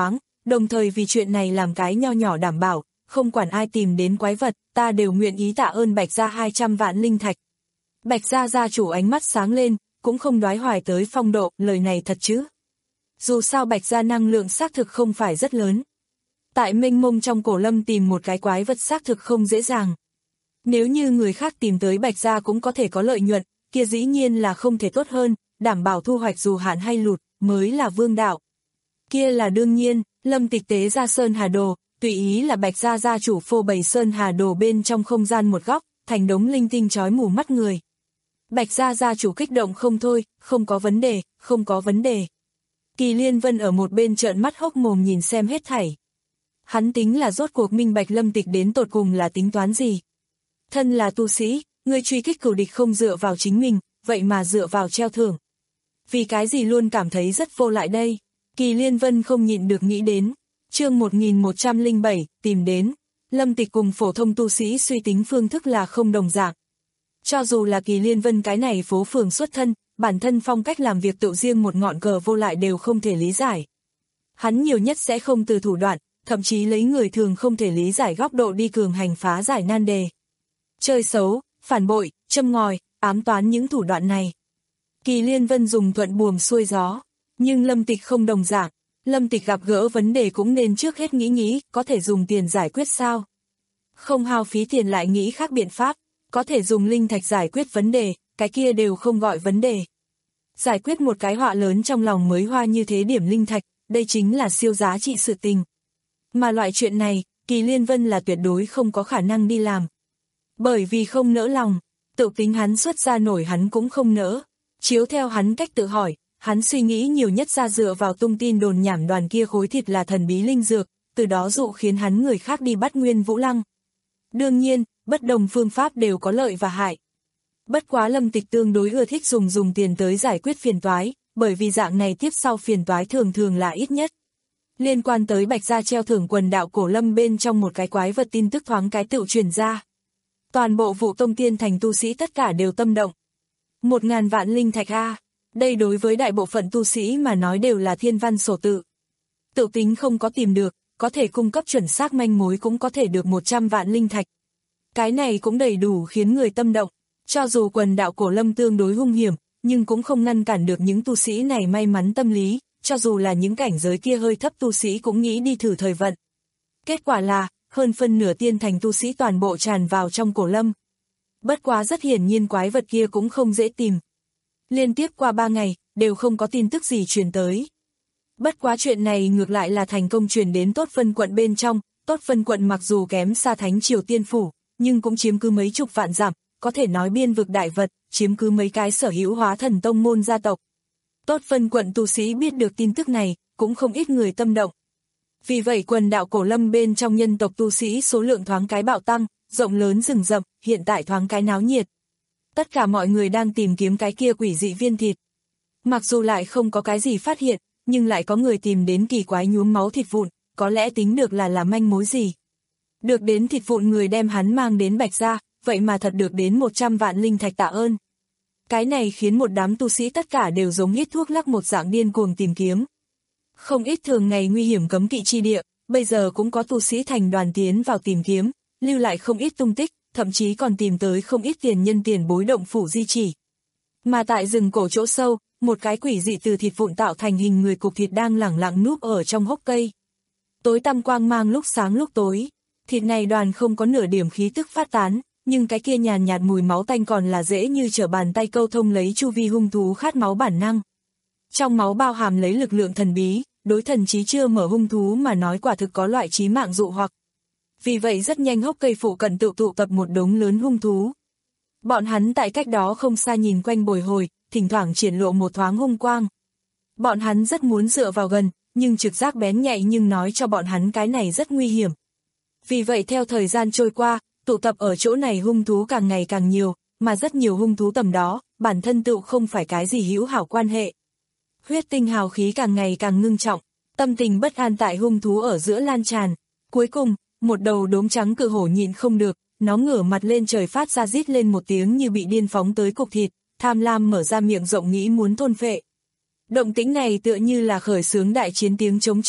đồng thời vì chuyện này làm cái nho nhỏ đảm bảo, không quản ai tìm đến quái vật, ta đều nguyện ý tạ ơn Bạch gia hai trăm vạn linh thạch. Bạch gia gia chủ ánh mắt sáng lên, cũng không đoái hoài tới phong độ, lời này thật chứ. Dù sao Bạch gia năng lượng xác thực không phải rất lớn. Tại mênh mông trong cổ lâm tìm một cái quái vật xác thực không dễ dàng. Nếu như người khác tìm tới Bạch gia cũng có thể có lợi nhuận, kia dĩ nhiên là không thể tốt hơn, đảm bảo thu hoạch dù hạn hay lụt, mới là vương đạo. Kia là đương nhiên, Lâm Tịch tế ra Sơn Hà Đồ, tùy ý là Bạch gia gia chủ phô bày Sơn Hà Đồ bên trong không gian một góc, thành đống linh tinh chói mù mắt người. Bạch gia gia chủ kích động không thôi, không có vấn đề, không có vấn đề. Kỳ Liên Vân ở một bên trợn mắt hốc mồm nhìn xem hết thảy. Hắn tính là rốt cuộc minh bạch Lâm Tịch đến tột cùng là tính toán gì. Thân là tu sĩ, người truy kích cửu địch không dựa vào chính mình, vậy mà dựa vào treo thưởng. Vì cái gì luôn cảm thấy rất vô lại đây. Kỳ Liên Vân không nhịn được nghĩ đến. Chương một nghìn một trăm lẻ bảy, tìm đến. Lâm Tịch cùng phổ thông tu sĩ suy tính phương thức là không đồng dạng. Cho dù là Kỳ Liên Vân cái này phố phường xuất thân, bản thân phong cách làm việc tự riêng một ngọn cờ vô lại đều không thể lý giải. Hắn nhiều nhất sẽ không từ thủ đoạn, thậm chí lấy người thường không thể lý giải góc độ đi cường hành phá giải nan đề. Chơi xấu, phản bội, châm ngòi, ám toán những thủ đoạn này. Kỳ Liên Vân dùng thuận buồm xuôi gió, nhưng Lâm Tịch không đồng dạng. Lâm Tịch gặp gỡ vấn đề cũng nên trước hết nghĩ nghĩ, có thể dùng tiền giải quyết sao? Không hao phí tiền lại nghĩ khác biện pháp, có thể dùng linh thạch giải quyết vấn đề, cái kia đều không gọi vấn đề. Giải quyết một cái họa lớn trong lòng mới hoa như thế điểm linh thạch, đây chính là siêu giá trị sự tình. Mà loại chuyện này, Kỳ Liên Vân là tuyệt đối không có khả năng đi làm. Bởi vì không nỡ lòng, tự tính hắn xuất ra nổi hắn cũng không nỡ. Chiếu theo hắn cách tự hỏi, hắn suy nghĩ nhiều nhất ra dựa vào tung tin đồn nhảm đoàn kia khối thịt là thần bí linh dược, từ đó dụ khiến hắn người khác đi bắt Nguyên Vũ Lăng. Đương nhiên, bất đồng phương pháp đều có lợi và hại. Bất quá Lâm Tịch tương đối ưa thích dùng dùng tiền tới giải quyết phiền toái, bởi vì dạng này tiếp sau phiền toái thường thường là ít nhất. Liên quan tới Bạch gia treo thưởng quần đạo cổ lâm bên trong một cái quái vật tin tức thoáng cái tựu truyền ra. Toàn bộ Vũ Tông Tiên thành tu sĩ tất cả đều tâm động. Một ngàn vạn linh thạch a, đây đối với đại bộ phận tu sĩ mà nói đều là thiên văn sổ tự. Tự tính không có tìm được, có thể cung cấp chuẩn xác manh mối cũng có thể được một trăm vạn linh thạch. Cái này cũng đầy đủ khiến người tâm động, cho dù quần đạo cổ lâm tương đối hung hiểm, nhưng cũng không ngăn cản được những tu sĩ này may mắn tâm lý, cho dù là những cảnh giới kia hơi thấp tu sĩ cũng nghĩ đi thử thời vận. Kết quả là, hơn phân nửa tiên thành tu sĩ toàn bộ tràn vào trong cổ lâm. Bất quá rất hiển nhiên quái vật kia cũng không dễ tìm. Liên tiếp qua ba ngày, đều không có tin tức gì truyền tới. Bất quá chuyện này ngược lại là thành công truyền đến Tốt Phân quận bên trong, Tốt Phân quận mặc dù kém xa Thánh Triều Tiên Phủ, nhưng cũng chiếm cứ mấy chục vạn dặm, có thể nói biên vực đại vật, chiếm cứ mấy cái sở hữu hóa thần tông môn gia tộc. Tốt Phân quận tu sĩ biết được tin tức này, cũng không ít người tâm động. Vì vậy quần đạo cổ lâm bên trong nhân tộc tu sĩ số lượng thoáng cái bạo tăng, rộng lớn rừng rậm, hiện tại thoáng cái náo nhiệt. Tất cả mọi người đang tìm kiếm cái kia quỷ dị viên thịt. Mặc dù lại không có cái gì phát hiện, nhưng lại có người tìm đến kỳ quái nhuốm máu thịt vụn, có lẽ tính được là là manh mối gì. Được đến thịt vụn người đem hắn mang đến Bạch gia, vậy mà thật được đến một trăm vạn linh thạch tạ ơn. Cái này khiến một đám tu sĩ tất cả đều giống hít thuốc lắc một dạng điên cuồng tìm kiếm. Không ít thường ngày nguy hiểm cấm kỵ chi địa, bây giờ cũng có tu sĩ thành đoàn tiến vào tìm kiếm, lưu lại không ít tung tích, thậm chí còn tìm tới không ít tiền nhân tiền bối động phủ di chỉ. Mà tại rừng cổ chỗ sâu, một cái quỷ dị từ thịt vụn tạo thành hình người cục thịt đang lẳng lặng núp ở trong hốc cây. Tối tăm quang mang lúc sáng lúc tối, thịt này đoàn không có nửa điểm khí tức phát tán, nhưng cái kia nhàn nhạt mùi máu tanh còn là dễ như trở bàn tay câu thông lấy chu vi hung thú khát máu bản năng. Trong máu bao hàm lấy lực lượng thần bí, đối thần trí chưa mở hung thú mà nói quả thực có loại chí mạng dụ hoặc. Vì vậy rất nhanh hốc cây phụ cận tự tụ tập một đống lớn hung thú. Bọn hắn tại cách đó không xa nhìn quanh bồi hồi, thỉnh thoảng triển lộ một thoáng hung quang. Bọn hắn rất muốn dựa vào gần, nhưng trực giác bén nhạy nhưng nói cho bọn hắn cái này rất nguy hiểm. Vì vậy theo thời gian trôi qua, tụ tập ở chỗ này hung thú càng ngày càng nhiều, mà rất nhiều hung thú tầm đó, bản thân tựu không phải cái gì hữu hảo quan hệ. Huyết tinh hào khí càng ngày càng ngưng trọng, tâm tình bất an tại hung thú ở giữa lan tràn. Cuối cùng, một đầu đốm trắng cự hổ nhịn không được, nó ngửa mặt lên trời phát ra rít lên một tiếng như bị điên phóng tới cục thịt, tham lam mở ra miệng rộng nghĩ muốn thôn phệ. Động tĩnh này tựa như là khởi xướng đại chiến tiếng chống trận,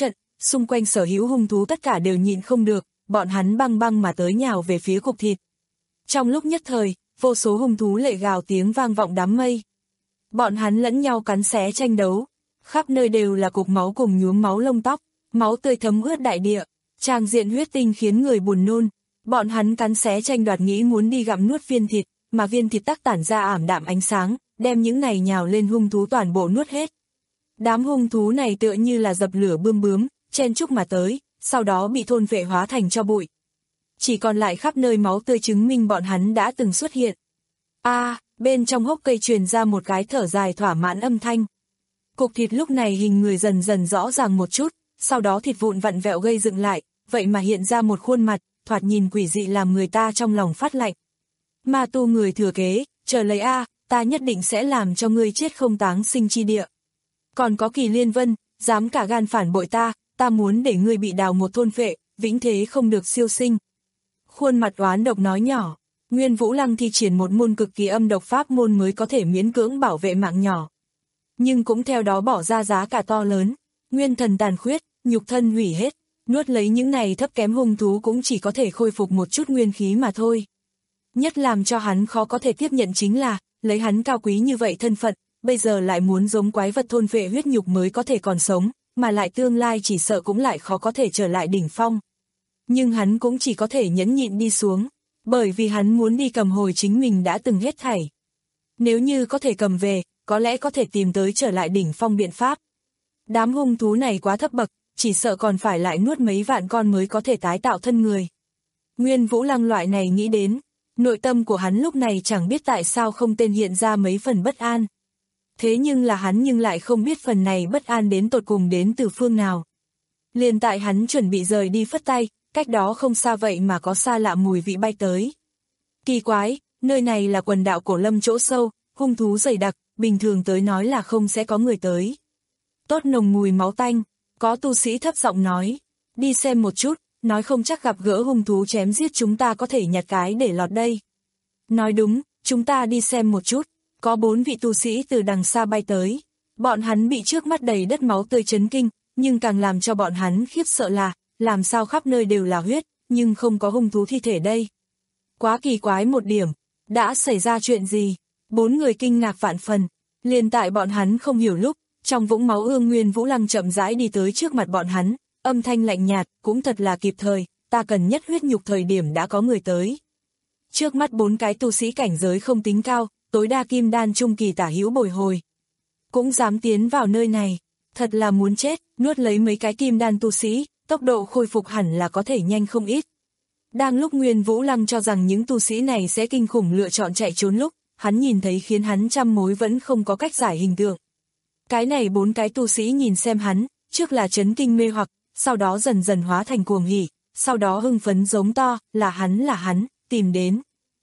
xung quanh sở hữu hung thú tất cả đều nhịn không được, bọn hắn băng băng mà tới nhào về phía cục thịt. Trong lúc nhất thời, vô số hung thú lệ gào tiếng vang vọng đám mây. Bọn hắn lẫn nhau cắn xé tranh đấu, khắp nơi đều là cục máu cùng nhuốm máu lông tóc, máu tươi thấm ướt đại địa, tràng diện huyết tinh khiến người buồn nôn. Bọn hắn cắn xé tranh đoạt nghĩ muốn đi gặm nuốt viên thịt, mà viên thịt tắc tản ra ảm đạm ánh sáng, đem những này nhào lên hung thú toàn bộ nuốt hết. Đám hung thú này tựa như là dập lửa bươm bướm, chen chúc mà tới, sau đó bị thôn vệ hóa thành tro bụi. Chỉ còn lại khắp nơi máu tươi chứng minh bọn hắn đã từng xuất hiện. A, à, bên trong hốc cây truyền ra một cái thở dài thỏa mãn âm thanh. Cục thịt lúc này hình người dần dần rõ ràng một chút, sau đó thịt vụn vặn vẹo gây dựng lại, vậy mà hiện ra một khuôn mặt, thoạt nhìn quỷ dị làm người ta trong lòng phát lạnh. Ma tu người thừa kế, chờ lấy a, ta nhất định sẽ làm cho ngươi chết không táng sinh chi địa. Còn có Kỳ Liên Vân, dám cả gan phản bội ta, ta muốn để ngươi bị đào một thôn phệ, vĩnh thế không được siêu sinh. Khuôn mặt oán độc nói nhỏ, Nguyên Vũ Lăng thi triển một môn cực kỳ âm độc pháp môn mới có thể miễn cưỡng bảo vệ mạng nhỏ. Nhưng cũng theo đó bỏ ra giá cả to lớn, nguyên thần tàn khuyết, nhục thân hủy hết, nuốt lấy những này thấp kém hung thú cũng chỉ có thể khôi phục một chút nguyên khí mà thôi. Nhất làm cho hắn khó có thể tiếp nhận chính là, lấy hắn cao quý như vậy thân phận, bây giờ lại muốn giống quái vật thôn vệ huyết nhục mới có thể còn sống, mà lại tương lai chỉ sợ cũng lại khó có thể trở lại đỉnh phong. Nhưng hắn cũng chỉ có thể nhẫn nhịn đi xuống, bởi vì hắn muốn đi cầm hồi chính mình đã từng hết thảy. Nếu như có thể cầm về, có lẽ có thể tìm tới trở lại đỉnh phong biện pháp. Đám hung thú này quá thấp bậc, chỉ sợ còn phải lại nuốt mấy vạn con mới có thể tái tạo thân người. Nguyên Vũ Lăng loại này nghĩ đến, nội tâm của hắn lúc này chẳng biết tại sao không tên hiện ra mấy phần bất an. Thế nhưng là hắn nhưng lại không biết phần này bất an đến tột cùng đến từ phương nào. Liền tại hắn chuẩn bị rời đi phất tay, cách đó không xa vậy mà có xa lạ mùi vị bay tới. Kỳ quái, nơi này là quần đạo Cổ Lâm chỗ sâu, hung thú dày đặc, bình thường tới nói là không sẽ có người tới. Tốt nồng mùi máu tanh, có tu sĩ thấp giọng nói, đi xem một chút, nói không chắc gặp gỡ hung thú chém giết chúng ta có thể nhặt cái để lọt đây. Nói đúng, chúng ta đi xem một chút, có bốn vị tu sĩ từ đằng xa bay tới. Bọn hắn bị trước mắt đầy đất máu tươi chấn kinh, nhưng càng làm cho bọn hắn khiếp sợ là, làm sao khắp nơi đều là huyết, nhưng không có hung thú thi thể đây. Quá kỳ quái một điểm, đã xảy ra chuyện gì? Bốn người kinh ngạc vạn phần, liền tại bọn hắn không hiểu lúc, trong vũng máu ương Nguyên Vũ Lăng chậm rãi đi tới trước mặt bọn hắn, âm thanh lạnh nhạt, cũng thật là kịp thời, ta cần nhất huyết nhục thời điểm đã có người tới. Trước mắt bốn cái tu sĩ cảnh giới không tính cao, tối đa kim đan trung kỳ tả hữu bồi hồi. Cũng dám tiến vào nơi này, thật là muốn chết, nuốt lấy mấy cái kim đan tu sĩ, tốc độ khôi phục hẳn là có thể nhanh không ít. Đang lúc Nguyên Vũ Lăng cho rằng những tu sĩ này sẽ kinh khủng lựa chọn chạy trốn lúc, hắn nhìn thấy khiến hắn trăm mối vẫn không có cách giải hình tượng. Cái này bốn cái tu sĩ nhìn xem hắn, trước là chấn kinh mê hoặc, sau đó dần dần hóa thành cuồng hỉ, sau đó hưng phấn giống to, là hắn là hắn, tìm đến.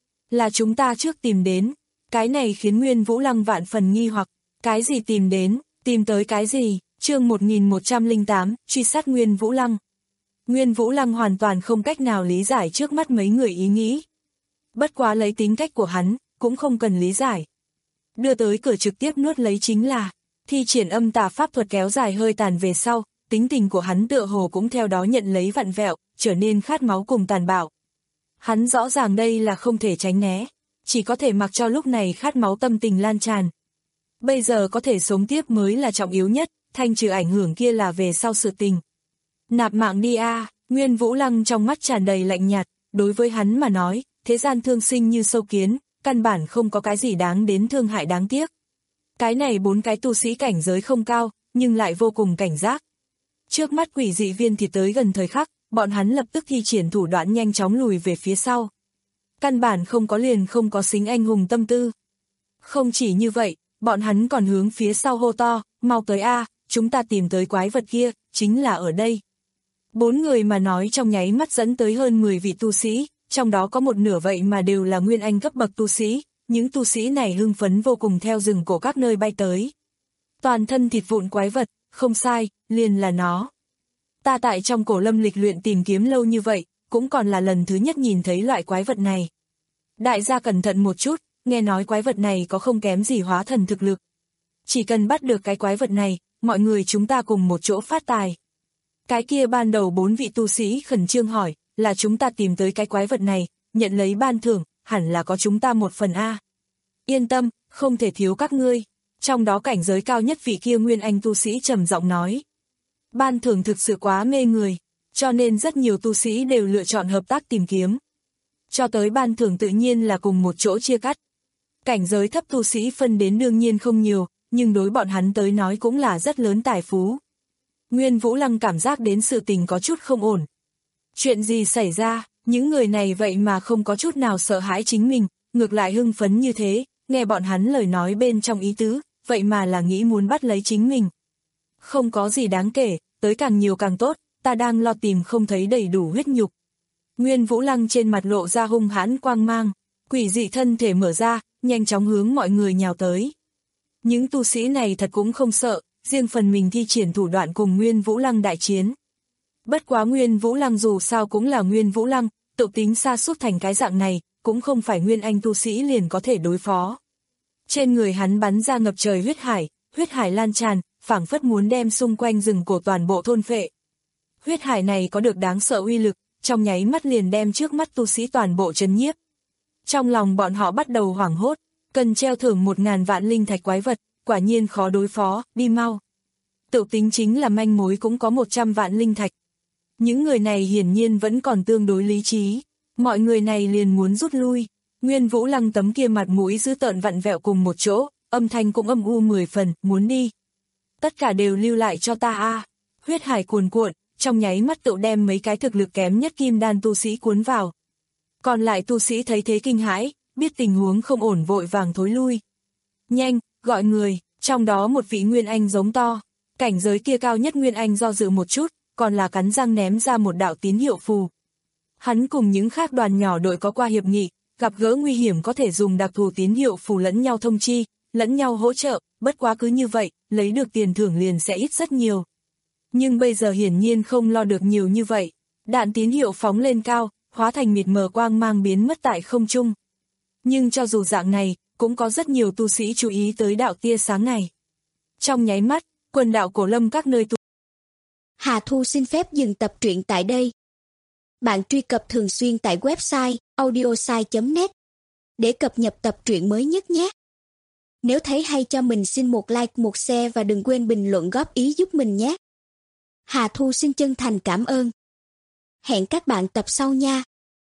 Là chúng ta trước tìm đến. Cái này khiến Nguyên Vũ Lăng vạn phần nghi hoặc, cái gì tìm đến, tìm tới cái gì, chương một nghìn một trăm lẻ tám, truy sát Nguyên Vũ Lăng. Nguyên Vũ Lăng hoàn toàn không cách nào lý giải trước mắt mấy người ý nghĩ. Bất quá lấy tính cách của hắn, cũng không cần lý giải. Đưa tới cửa trực tiếp nuốt lấy chính là, thi triển âm tà pháp thuật kéo dài hơi tàn về sau, tính tình của hắn tựa hồ cũng theo đó nhận lấy vặn vẹo, trở nên khát máu cùng tàn bạo. Hắn rõ ràng đây là không thể tránh né, chỉ có thể mặc cho lúc này khát máu tâm tình lan tràn. Bây giờ có thể sống tiếp mới là trọng yếu nhất, thanh trừ ảnh hưởng kia là về sau sự tình. Nạp mạng đi a, à, Nguyên Vũ Lăng trong mắt tràn đầy lạnh nhạt, đối với hắn mà nói, thế gian thương sinh như sâu kiến, căn bản không có cái gì đáng đến thương hại đáng tiếc. Cái này bốn cái tu sĩ cảnh giới không cao, nhưng lại vô cùng cảnh giác. Trước mắt quỷ dị viên thịt tới gần thời khắc, bọn hắn lập tức thi triển thủ đoạn nhanh chóng lùi về phía sau. Căn bản không có liền không có xính anh hùng tâm tư. Không chỉ như vậy, bọn hắn còn hướng phía sau hô to, mau tới a, chúng ta tìm tới quái vật kia, chính là ở đây. Bốn người mà nói trong nháy mắt dẫn tới hơn mười vị tu sĩ, trong đó có một nửa vậy mà đều là nguyên anh cấp bậc tu sĩ, những tu sĩ này hưng phấn vô cùng theo rừng cổ các nơi bay tới. Toàn thân thịt vụn quái vật, không sai, liền là nó. Ta tại trong Cổ Lâm lịch luyện tìm kiếm lâu như vậy, cũng còn là lần thứ nhất nhìn thấy loại quái vật này. Đại gia cẩn thận một chút, nghe nói quái vật này có không kém gì hóa thần thực lực. Chỉ cần bắt được cái quái vật này, mọi người chúng ta cùng một chỗ phát tài. Cái kia ban đầu bốn vị tu sĩ khẩn trương hỏi, là chúng ta tìm tới cái quái vật này, nhận lấy ban thưởng, hẳn là có chúng ta một phần a. Yên tâm, không thể thiếu các ngươi. Trong đó cảnh giới cao nhất vị kia nguyên anh tu sĩ trầm giọng nói. Ban thưởng thực sự quá mê người, cho nên rất nhiều tu sĩ đều lựa chọn hợp tác tìm kiếm. Cho tới ban thưởng tự nhiên là cùng một chỗ chia cắt. Cảnh giới thấp tu sĩ phân đến đương nhiên không nhiều, nhưng đối bọn hắn tới nói cũng là rất lớn tài phú. Nguyên Vũ Lăng cảm giác đến sự tình có chút không ổn. Chuyện gì xảy ra, những người này vậy mà không có chút nào sợ hãi chính mình, ngược lại hưng phấn như thế, nghe bọn hắn lời nói bên trong ý tứ, vậy mà là nghĩ muốn bắt lấy chính mình. Không có gì đáng kể, tới càng nhiều càng tốt, ta đang lo tìm không thấy đầy đủ huyết nhục. Nguyên Vũ Lăng trên mặt lộ ra hung hãn quang mang, quỷ dị thân thể mở ra, nhanh chóng hướng mọi người nhào tới. Những tu sĩ này thật cũng không sợ, riêng phần mình thi triển thủ đoạn cùng Nguyên Vũ Lăng đại chiến. Bất quá Nguyên Vũ Lăng dù sao cũng là Nguyên Vũ Lăng, tự tính xa suốt thành cái dạng này, cũng không phải Nguyên Anh tu sĩ liền có thể đối phó. Trên người hắn bắn ra ngập trời huyết hải, huyết hải lan tràn, phảng phất muốn đem xung quanh rừng cổ toàn bộ thôn phệ. Huyết hải này có được đáng sợ uy lực, trong nháy mắt liền đem trước mắt tu sĩ toàn bộ chấn nhiếp. Trong lòng bọn họ bắt đầu hoảng hốt, cần treo thưởng một ngàn vạn linh thạch quái vật, quả nhiên khó đối phó, đi mau. Tự tính chính là manh mối cũng có một trăm vạn linh thạch. Những người này hiển nhiên vẫn còn tương đối lý trí, mọi người này liền muốn rút lui. Nguyên Vũ Lăng tấm kia mặt mũi dữ tợn vặn vẹo cùng một chỗ, âm thanh cũng âm u mười phần, muốn đi. Tất cả đều lưu lại cho ta a. À. Huyết hải cuồn cuộn, trong nháy mắt tự đem mấy cái thực lực kém nhất kim đan tu sĩ cuốn vào. Còn lại tu sĩ thấy thế kinh hãi, biết tình huống không ổn vội vàng thối lui. Nhanh, gọi người, trong đó một vị Nguyên Anh giống to, cảnh giới kia cao nhất Nguyên Anh do dự một chút, còn là cắn răng ném ra một đạo tín hiệu phù. Hắn cùng những khác đoàn nhỏ đội có qua hiệp nghị, gặp gỡ nguy hiểm có thể dùng đặc thù tín hiệu phù lẫn nhau thông chi, lẫn nhau hỗ trợ, bất quá cứ như vậy, lấy được tiền thưởng liền sẽ ít rất nhiều. Nhưng bây giờ hiển nhiên không lo được nhiều như vậy, đạn tín hiệu phóng lên cao, hóa thành mịt mờ quang mang biến mất tại không trung. Nhưng cho dù dạng này, cũng có rất nhiều tu sĩ chú ý tới đạo tia sáng này. Trong nháy mắt, quần đạo Cổ Lâm các nơi tu. Hà Thu xin phép dừng tập truyện tại đây. Bạn truy cập thường xuyên tại website audiosai chấm net để cập nhật tập truyện mới nhất nhé. Nếu thấy hay cho mình xin một like, một share và đừng quên bình luận góp ý giúp mình nhé. Hà Thu xin chân thành cảm ơn. Hẹn các bạn tập sau nha.